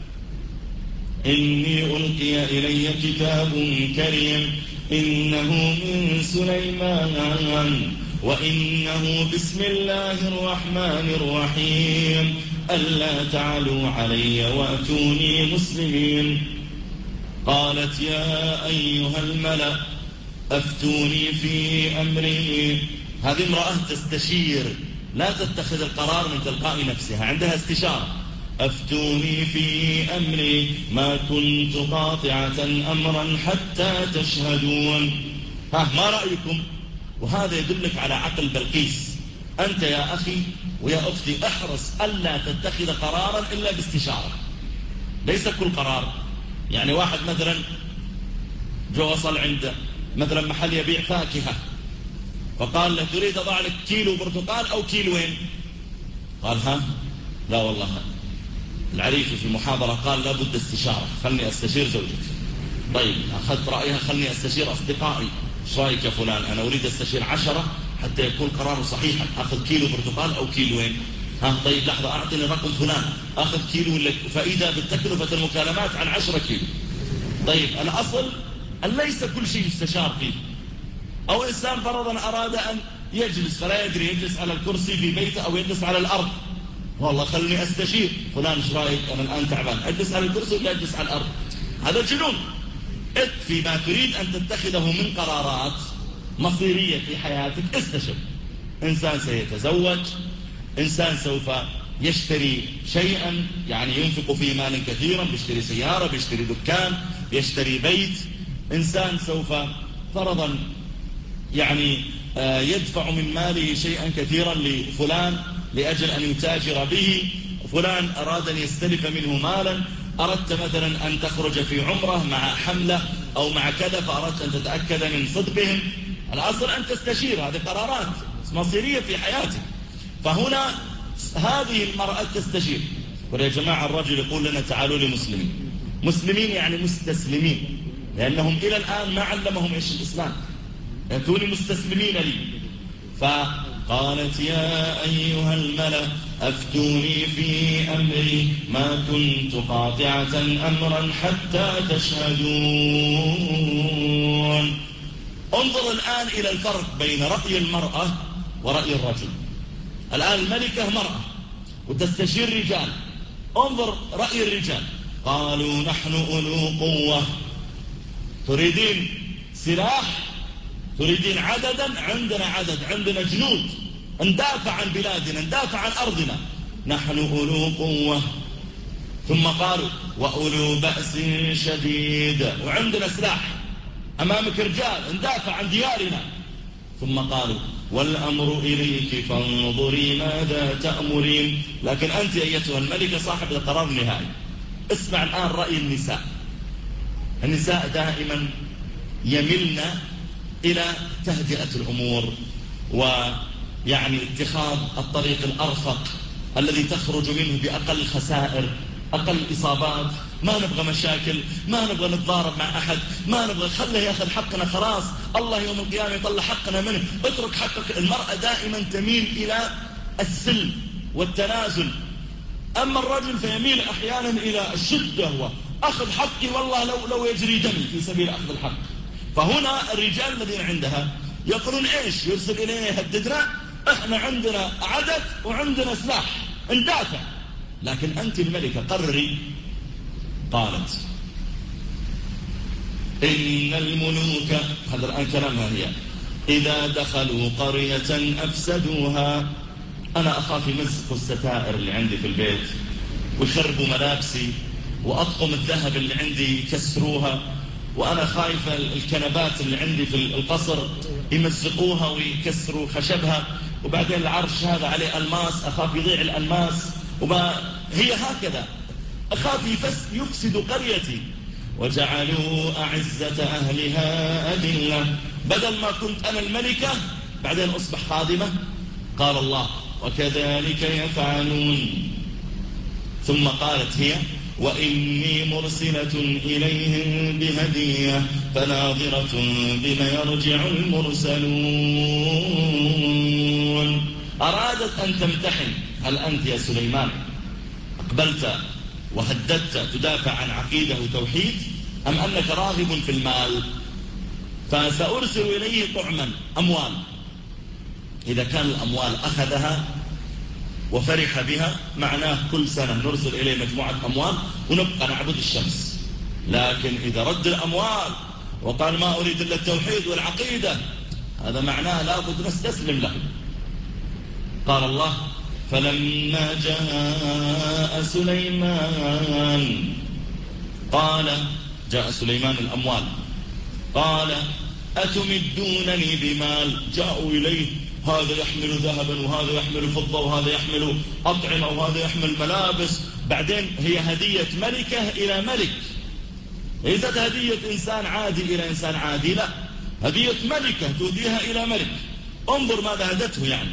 إني ألقي إلي كتاب كريم إنه من سليمان وإنه بسم الله الرحمن الرحيم ألا تعلوا علي وأتوني مسلمين. قالت يا أيها الملأ أفتوني في أمري. هذه امرأة تستشير، لا تتخذ القرار من تلقاء نفسها، عندها استشارة. أفتوني في أمري ما كنت قاطعة أمرا حتى تشهدون. ها ما رأيكم؟ وهذا يدلك على عقل بلقيس. أنت يا أخي ويا أختي احرص ألا تتخذ قرارا إلا باستشارة، ليس كل قرار. يعني واحد مثلا جو وصل عنده مثلا محل يبيع فاكهة، فقال له تريد أضع لك كيلو برتقال أو كيلوين؟ قال ها لا والله. العريف في المحاضرة قال لابد استشارة، خلني أستشير زوجتي. طيب أخذت رأيها، خلني أستشير أصدقائي، ايش رايك يا فلان؟ أنا أريد أستشير عشرة حتى يكون قراره صحيحا، أخذ كيلو برتقال أو كيلوين؟ ها طيب لحظة أعطني رقم فلان، أخذ كيلو ولا؟ فإذا بالتكلفة المكالمات عن عشرة كيلو. طيب الأصل أن ليس كل شيء يستشار فيه. أو إنسان فرضا أراد أن يجلس فلا يدري يجلس على الكرسي في بيته أو يجلس على الأرض، والله خلني أستشير فلان ايش رايك؟ أنا الآن تعبان، أجلس على الكرسي ولا أجلس على الأرض؟ هذا جنون. اكفي ما تريد أن تتخذه من قرارات مصيرية في حياتك استشر. إنسان سيتزوج، إنسان سوف يشتري شيئا يعني ينفق فيه مالا كثيرا، بيشتري سيارة، بيشتري دكان، بيشتري بيت. إنسان سوف فرضا يعني يدفع من ماله شيئا كثيرا لفلان لأجل أن يتاجر به. فلان أراد أن يستلف منه مالا، أردت مثلا أن تخرج في عمره مع حملة أو مع كذا، فأردت أن تتأكد من صدقهم. الأصل أن تستشير، هذه قرارات مصيرية في حياتك. فهنا هذه المرأة تستشير. ويا جماعة الرجل يقول لنا تعالوا لي مسلمين. مسلمين يعني مستسلمين، لأنهم إلى الآن ما علمهم إيش الإسلام، يأتوني مستسلمين لي. فقالت يا أيها الملأ أفتوني في أمري ما كنت قاطعة أمرا حتى تشهدون. انظر الآن إلى الفرق بين رأي المرأة ورأي الرجل. الآن الملكة مرأة وتستشير رجال. انظر رأي الرجال، قالوا نحن أولو قوة. تريدين سلاح؟ تريدين عددا؟ عندنا عدد، عندنا جنود، ندافع عن بلادنا، ندافع عن أرضنا. نحن أولو قوة. ثم قالوا وأولو بأس شديد، وعندنا سلاح، أمامك رجال ندافع عن ديارنا. ثم قالوا والأمر إليك فانظري ماذا تأمرين. لكن أنت أيتها الملكة صاحب القرار النهائي. اسمع الآن رأي النساء. النساء دائما يملن إلى تهدئة الأمور ويعني اتخاذ الطريق الأرفق الذي تخرج منه بأقل خسائر، أقل إصابات. ما نبغى مشاكل، ما نبغى نتضارب مع أحد، ما نبغى خله يأخذ حقنا خلاص، الله يوم القيامة يطلع حقنا منه، اترك حقك. المرأة دائما تميل إلى السلم والتنازل. أما الرجل فيميل أحيانا إلى الشدة وأخذ حقي، والله لو, لو يجري دمي في سبيل أخذ الحق. فهنا الرجال الذين عندها يقولون إيش؟ يرسل إلينا يهددنا، إحنا عندنا عدد وعندنا سلاح ندافع، لكن أنت الملكة قرري. قالت إن الملوك، هذا الآن كلامها هي، إذا دخلوا قرية أفسدوها. أنا أخاف يمزقوا الستائر اللي عندي في البيت ويخربوا ملابسي، وأطقم الذهب اللي عندي يكسروها، وأنا خايف الكنبات اللي عندي في القصر يمزقوها ويكسروا خشبها، وبعدين العرش هذا عليه ألماس، أخاف يضيع الألماس، وما هي هكذا، أخاف يفسد قريتي. وجعلوا أعزة أهلها أذلة، بدل ما كنت أنا الملكة بعدين أصبح خادمة. قال الله وكذلك يفعلون. ثم قالت هي وإني مرسلة إليهم بهدية فناظرة بما يرجع المرسلون. أرادت أن تمتحن، هل أنت يا سليمان أقبلت وهددت تدافع عن عقيدة وتوحيد، أم أنك راغب في المال؟ فسأرسل إليه طعما، أموال. إذا كان الأموال أخذها وفرح بها معناه كل سنة نرسل إليه مجموعة أموال ونبقى نعبد الشمس. لكن إذا رد الأموال وقال ما أريد إلا التوحيد والعقيدة، هذا معناه لابد نستسلم له. قال الله فلما جاء سليمان قال، جاء سليمان الأموال، قال أتمدونني بمال. جاءوا إليه، هذا يحمل ذهبا وهذا يحمل فضة وهذا يحمل أطعمة وهذا يحمل ملابس. بعدين هي هدية ملكة إلى ملك، ليست هدية إنسان عادي إلى إنسان عادي، لا، هدية ملكة توديها إلى ملك. انظر ماذا هدته يعني.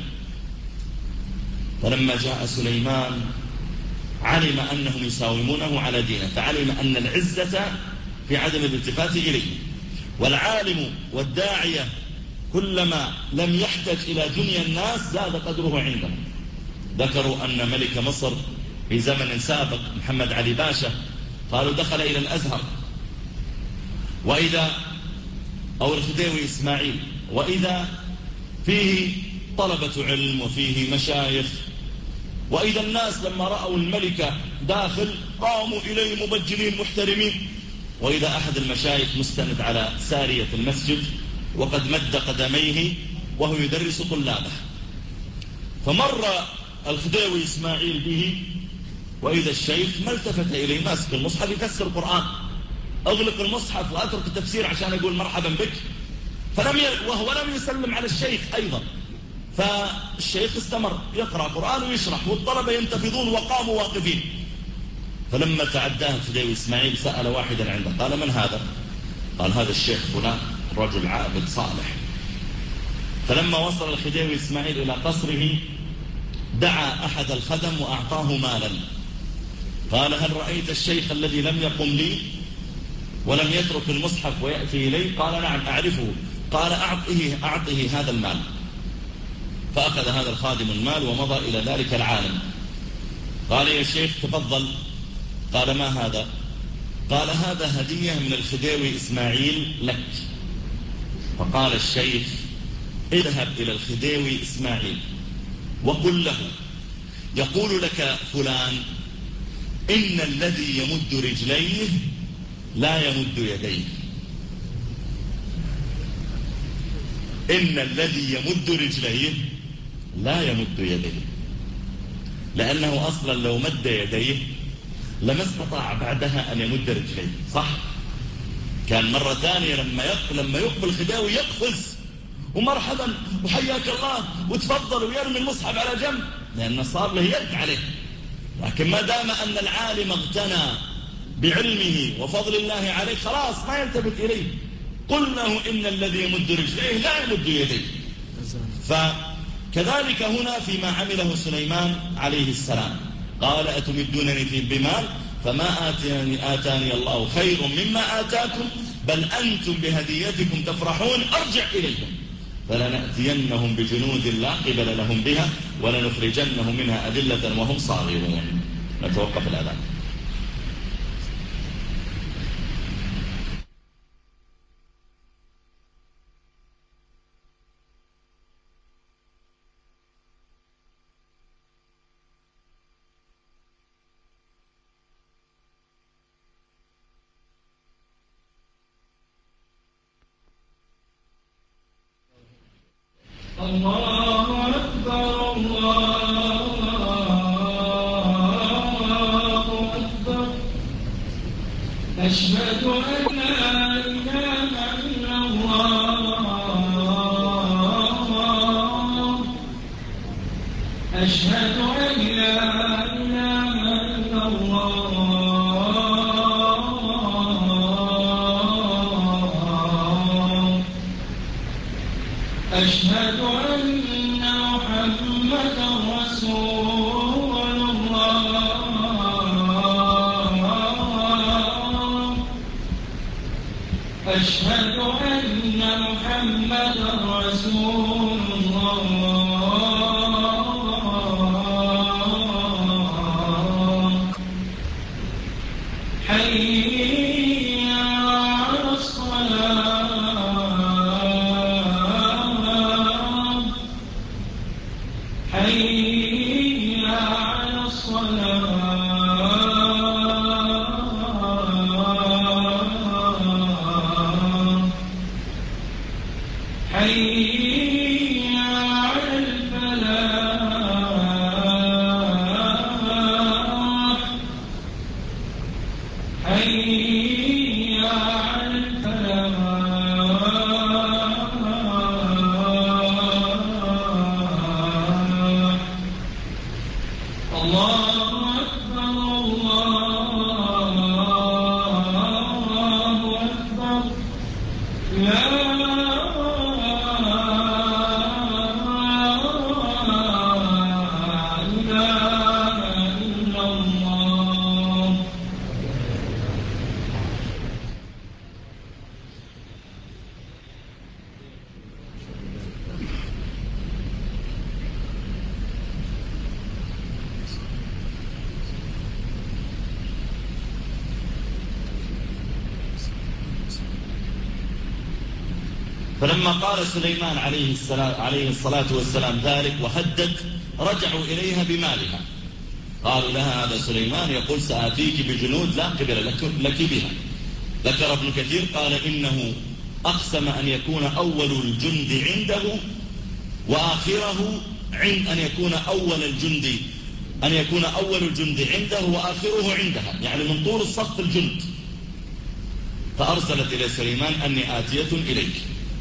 فلما جاء سليمان علم أنهم يساومونه على دينه، فعلم أن العزة في عدم الالتفات إليه. والعالم والداعية كلما لم يحتج إلى دنيا الناس زاد قدره عندهم. ذكروا أن ملك مصر في زمن سابق محمد علي باشا قالوا دخل إلى الأزهر، وإذا أو الخديوي إسماعيل، وإذا فيه طلبة علم وفيه مشايخ، وإذا الناس لما رأوا الملكة داخل قاموا إليه مبجلين محترمين، وإذا أحد المشايخ مستند على سارية المسجد وقد مد قدميه وهو يدرس طلابه. فمر الخديوي إسماعيل به وإذا الشيخ ما التفت إليه، ماسك المصحف يفسر القرآن. أغلق المصحف وأترك التفسير عشان أقول مرحبا بك، فلم ي... وهو لم يسلم على الشيخ أيضا. فالشيخ استمر يقرأ قرآن ويشرح، والطلبة ينتفضون وقاموا واقفين. فلما تعداه الخديوي إسماعيل سأل واحدا عنده قال من هذا؟ قال هذا الشيخ فلان رجل عابد صالح. فلما وصل الخديوي إسماعيل إلى قصره دعا أحد الخدم وأعطاه مالا. قال هل رأيت الشيخ الذي لم يقم لي ولم يترك المصحف ويأتي إلي؟ قال نعم أعرفه. قال أعطه, أعطه هذا المال. فأخذ هذا الخادم المال ومضى إلى ذلك العالم. قال يا شيخ تفضل. قال ما هذا؟ قال هذا هدية من الخديوي إسماعيل لك. فقال الشيخ اذهب إلى الخديوي إسماعيل وقل له يقول لك فلان إن الذي يمد رجليه لا يمد يديه، إن الذي يمد رجليه لا يمد يديه، لأنه أصلا لو مد يديه لما استطاع بعدها أن يمد رجليه. صح؟ كان مرة ثانية لما يقبل لما يقبل الخديوي يقفز ومرحبا وحياك الله وتفضل ويرمي المصحف على جنب، لأن صار له يد عليه. لكن ما دام أن العالم اغتنى بعلمه وفضل الله عليه خلاص ما يلتفت إليه. قل له إن الذي يمد رجليه لا يمد يديه. فكذلك هنا فيما عمله سليمان عليه السلام قال أتمدونني بمال فما آتاني, آتاني الله خير مما آتاكم بل أنتم بهديتكم تفرحون أرجع إليكم فلنأتينهم بجنود لا قبل لهم بها ولنخرجنهم منها أذلة وهم صاغرون. نتوقف الأذان. الله أكبر الله أكبر أشهد أن لا إله إلا الله أشهد أن لا إله إلا الله أشهد أن محمدا رسول الله أشهد أن محمدا رسول الله حي على الصلاة حي على الصلاة حي على الفلاح حي على الفلاح الله أكبر الله أكبر لا إله إلا الله فلما قال سليمان عليه, عليه الصلاة والسلام ذلك وهدد رجعوا إليها بمالها. قالوا لها هذا سليمان يقول سآتيك بجنود لا قبل لك, لك بها. ذكر ابن كثير قال إنه أقسم أن يكون أول الجند عنده وآخره عند أن يكون أول الجند أن يكون أول الجند عنده وآخره عندها، يعني من طول الصف الجند. فأرسلت إلى سليمان أني آتية إليك،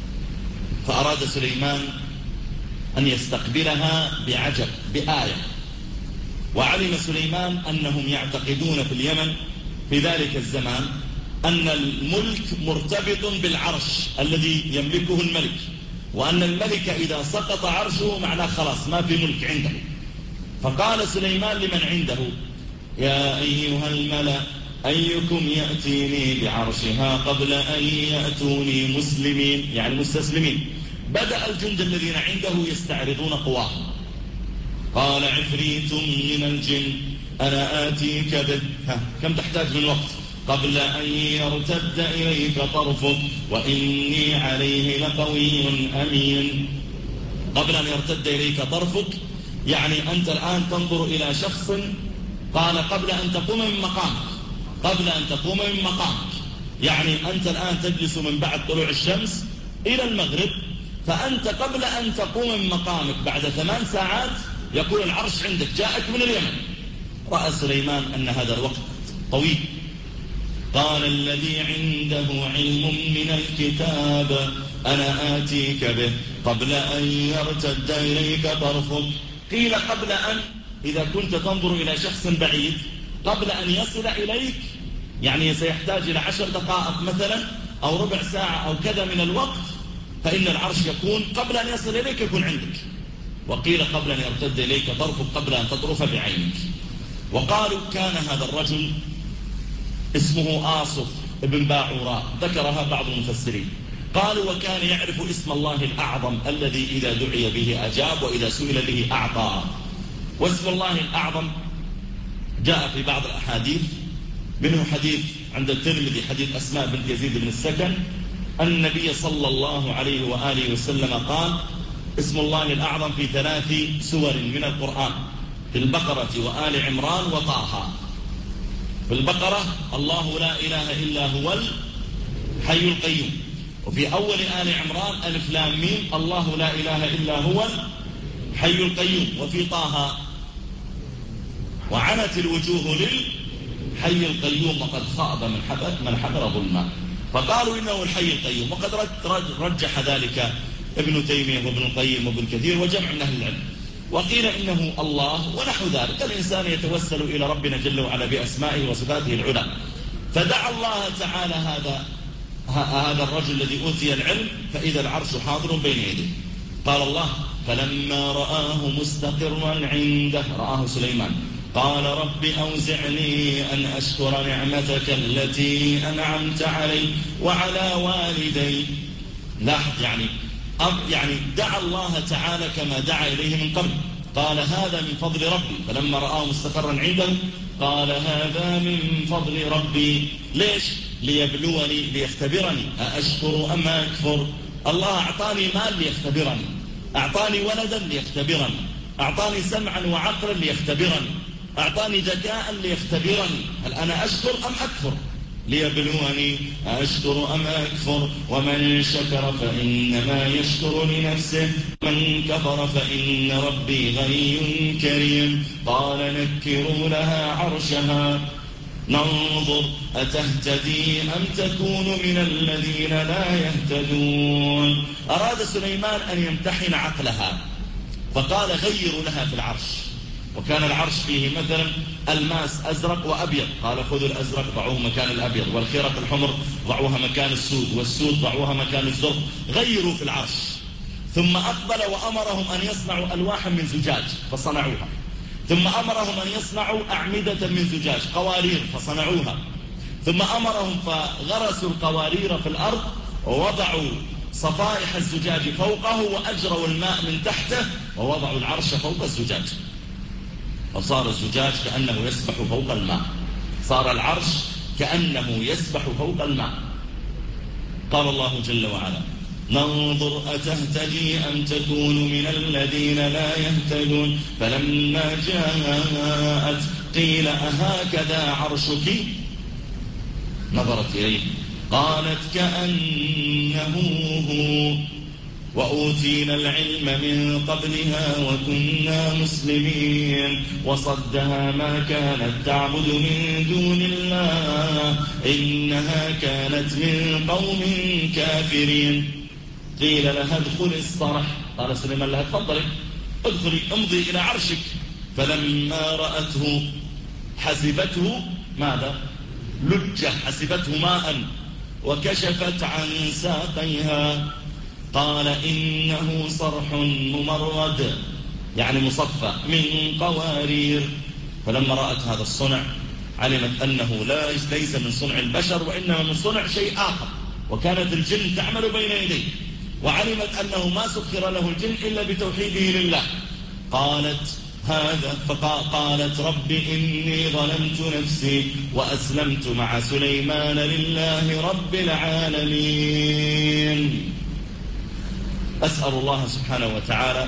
فأراد سليمان أن يستقبلها بعجب بآية. وعلم سليمان أنهم يعتقدون في اليمن في ذلك الزمان أن الملك مرتبط بالعرش الذي يملكه الملك، وأن الملك إذا سقط عرشه معناه خلاص ما في ملك عنده. فقال سليمان لمن عنده يا أيها الملأ أيكم يأتيني بعرشها قبل أن يأتوني مسلمين، يعني مستسلمين. بدأ الجند الذين عنده يستعرضون قواهم. قال عفريت من الجن أنا آتيك به، كم تحتاج من وقت؟ قبل أن يرتد إليك طرفك وإني عليه لقوي أمين. قبل أن يرتد إليك طرفك يعني أنت الآن تنظر إلى شخص. قال قبل أن تقوم من مقامك، قبل أن تقوم من مقامك يعني أنت الآن تجلس من بعد طلوع الشمس إلى المغرب، فأنت قبل أن تقوم من مقامك بعد ثمان ساعات يكون العرش عندك جاءك من اليمن. رأى سليمان أن هذا الوقت طويل. قال الذي عنده علم من الكتاب أنا آتيك به قبل أن يرتد إليك طرفك. قيل قبل أن، إذا كنت تنظر إلى شخص بعيد قبل أن يصل إليك يعني سيحتاج إلى عشر دقائق مثلا أو ربع ساعة أو كذا من الوقت، فإن العرش يكون قبل أن يصل إليك يكون عندك. وقيل قبل أن يرتد إليك طرفك قبل أن تطرف بعينك. وقالوا كان هذا الرجل اسمه آصف ابن باعوراء، ذكرها بعض المفسرين. قالوا وكان يعرف اسم الله الأعظم الذي إذا دعي به أجاب وإذا سئل به أعطى. واسم الله الأعظم جاء في بعض الأحاديث، منه حديث عند الترمذي حديث أسماء بنت يزيد بن السكن أن النبي صلى الله عليه وآله وسلم قال اسم الله الأعظم في ثلاث سور من القرآن، في البقرة وآل عمران وطه. في البقرة الله لا إله إلا هو الحي القيوم، وفي أول آل عمران ألف لام ميم الله لا إله إلا هو الحي القيوم. وفي طه وعنت الوجوه للحي القيوم وقد خاب من حضر من حضر ظلما. فقالوا إنه الحي القيوم، وقد رجح ذلك ابن تيمية وابن القيم وابن كثير وجمع من أهل العلم. وقيل إنه الله ونحو ذلك. الإنسان يتوسل إلى ربنا جل وعلا بأسمائه وصفاته العلى. فدعا الله تعالى هذا هذا الرجل الذي أوتي العلم، فإذا العرش حاضر بين يديه. قال الله: فلما رآه مستقرا عنده، رآه سليمان، قال: رب أوزعني أن أشكر نعمتك التي أنعمت علي وعلى والدي. لاحظ يعني أب يعني دعا الله تعالى كما دعا إليه من قبل. قال: هذا من فضل ربي. فلما رآه مستقرا عنده قال: هذا من فضل ربي. ليش؟ ليبلوني، ليختبرني، أأشكر أم أكفر. الله أعطاني مال ليختبرني، أعطاني ولدا ليختبرني، أعطاني سمعا وعقلا ليختبرني، أعطاني ذكاء ليختبرني، هل أنا أشكر أم أكفر؟ ليبلوني أشكر أم أكفر. ومن شكر فإنما يشكر لنفسه، من كفر فإن ربي غني كريم. قال: نكروا لها عرشها ننظر أتهتدي أم تكون من الذين لا يهتدون. أراد سليمان أن يمتحن عقلها فقال: غيروا لها في العرش. وكان العرش فيه مثلا الماس أزرق وأبيض، قال: خذوا الأزرق ضعوه مكان الأبيض، والخيرة الحمر ضعوها مكان السود، والسود ضعوها مكان الزرق. غيروا في العرش. ثم أقبل وأمرهم أن يصنعوا ألواحا من زجاج فصنعوها. ثم أمرهم أن يصنعوا أعمدة من زجاج، قوارير، فصنعوها. ثم أمرهم فغرسوا القوارير في الأرض ووضعوا صفائح الزجاج فوقه وأجروا الماء من تحته ووضعوا العرش فوق الزجاج، وصار الزجاج كأنه يسبح فوق الماء، صار العرش كأنه يسبح فوق الماء. قال الله جل وعلا: ننظر أتهتدي أم تكون من الذين لا يهتدون. فلما جاءت قيل: أهكذا عرشك؟ نظرت إليه قالت: كأنه هو، وأوتينا العلم من قبلها وكنا مسلمين. وصدها ما كانت تعبد من دون الله إنها كانت من قوم كافرين. قيل لها: ادخلي الصرح. قال سليمان لها: تفضلي ادخلي امضي إلى عرشك. فلما رأته حسبته ماذا؟ لجة، حسبته ماء، وكشفت عن ساقيها. قال: إنه صرح ممرد، يعني مصفى من قوارير. فلما رأت هذا الصنع علمت أنه لا ليس من صنع البشر وإنما من صنع شيء آخر. وكانت الجن تعمل بين يديه، وعلمت أنه ما سخر له الجن إلا بتوحيده لله. قالت هذا فقالت: رب إني ظلمت نفسي وأسلمت مع سليمان لله رب العالمين. أسأل الله سبحانه وتعالى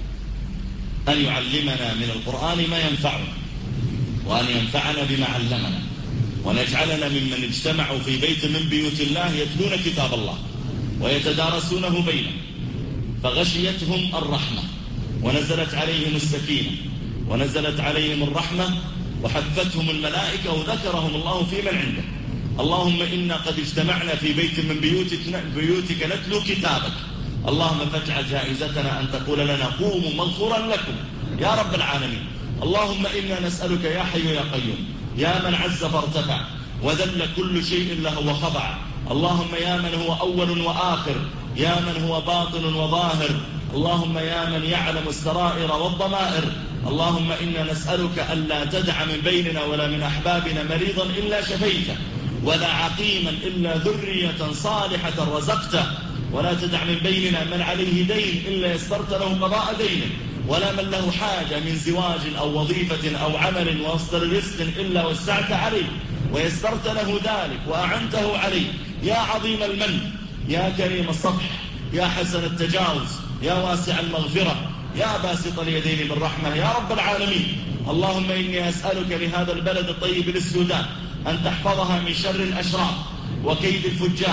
أن يعلمنا من القرآن ما ينفعنا، وأن ينفعنا بما علمنا، وأن يجعلنا ممن اجتمعوا في بيت من بيوت الله يتلون كتاب الله ويتدارسونه بينهم، فغشيتهم الرحمة ونزلت عليهم السكينة ونزلت عليهم الرحمة وحفتهم الملائكة وذكرهم الله في من عنده. اللهم إنا قد اجتمعنا في بيت من بيوتك, بيوتك نتلو كتابك، اللهم فاجعل جائزتنا أن تقول لنا قوموا مغفورا لكم يا رب العالمين. اللهم إنا نسألك يا حي يا قيوم يا من عز فارتفع وذل كل شيء له وخضع، اللهم يا من هو أول وآخر، يا من هو باطن وظاهر، اللهم يا من يعلم السرائر والضمائر، اللهم إنا نسألك ألا تدع من بيننا ولا من أحبابنا مريضا إلا شفيته، ولا عقيما إلا ذرية صالحة رزقته، ولا تدع من بيننا من عليه دين إلا يسرت له قضاء دينه، ولا من له حاجة من زواج أو وظيفة أو عمل ومصدر رزق إلا وسعت عليه ويسرت له ذلك وأعنته عليه، يا عظيم المن، يا كريم الصفح، يا حسن التجاوز، يا واسع المغفرة، يا باسط اليدين بالرحمة يا رب العالمين. اللهم إني أسألك لهذا البلد الطيب للسودان أن تحفظها من شر الأشرار وكيد الفجار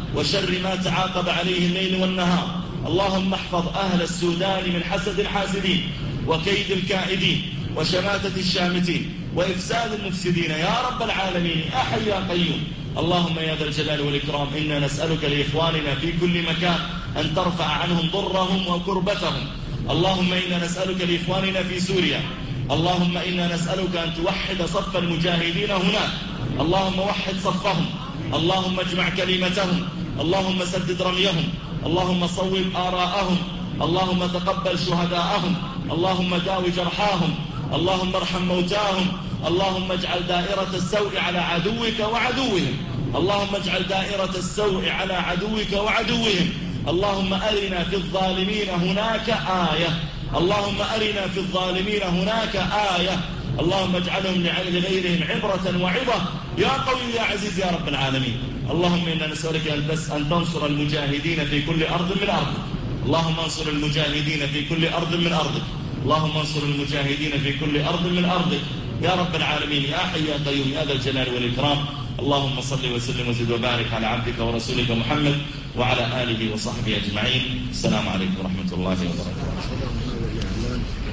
وشر ما تعاقب عليه الليل والنهار. اللهم احفظ أهل السودان من حسد الحاسدين وكيد الكائدين وشماتة الشامتين وإفساد المفسدين يا رب العالمين. يا حي يا قيوم. اللهم يا ذا الجلال والإكرام إنا نسألك لإخواننا في كل مكان أن ترفع عنهم ضرهم وكربتهم. اللهم إنا نسألك لإخواننا في سوريا، اللهم إنا نسألك أن توحد صف المجاهدين هناك. اللهم وحد صفهم، اللهم اجمع كلمتهم، اللهم سدد رميهم، اللهم صوب آراءهم، اللهم تقبل شهداءهم، اللهم داو جرحاهم، اللهم ارحم موتاهم، اللهم اجعل دائرة السوء على عدوك وعدوهم، اللهم اجعل دائرة السوء على عدوك وعدوهم. اللهم أرنا في الظالمين هناك آية، اللهم أرنا في الظالمين هناك آية، اللهم اجعلهم لغيرهم عبرة وعظة يا قوي يا عزيز يا رب العالمين. اللهم إنا نسألك أن تنصر المجاهدين في كل أرض من أرضك، اللهم انصر المجاهدين في كل أرض من أرضك، اللهم انصر المجاهدين في كل أرض من أرضك يا رب العالمين. يا حي يا قيوم يا ذا الجلال والإكرام. اللهم صل وسلم وزد وبارك على عبدك ورسولك محمد وعلى آله وصحبه أجمعين. السلام عليكم ورحمة الله وبركاته.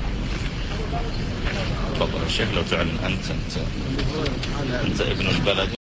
تفضل الشيخ لو تعلن أنت أنت, أنت ابن البلد.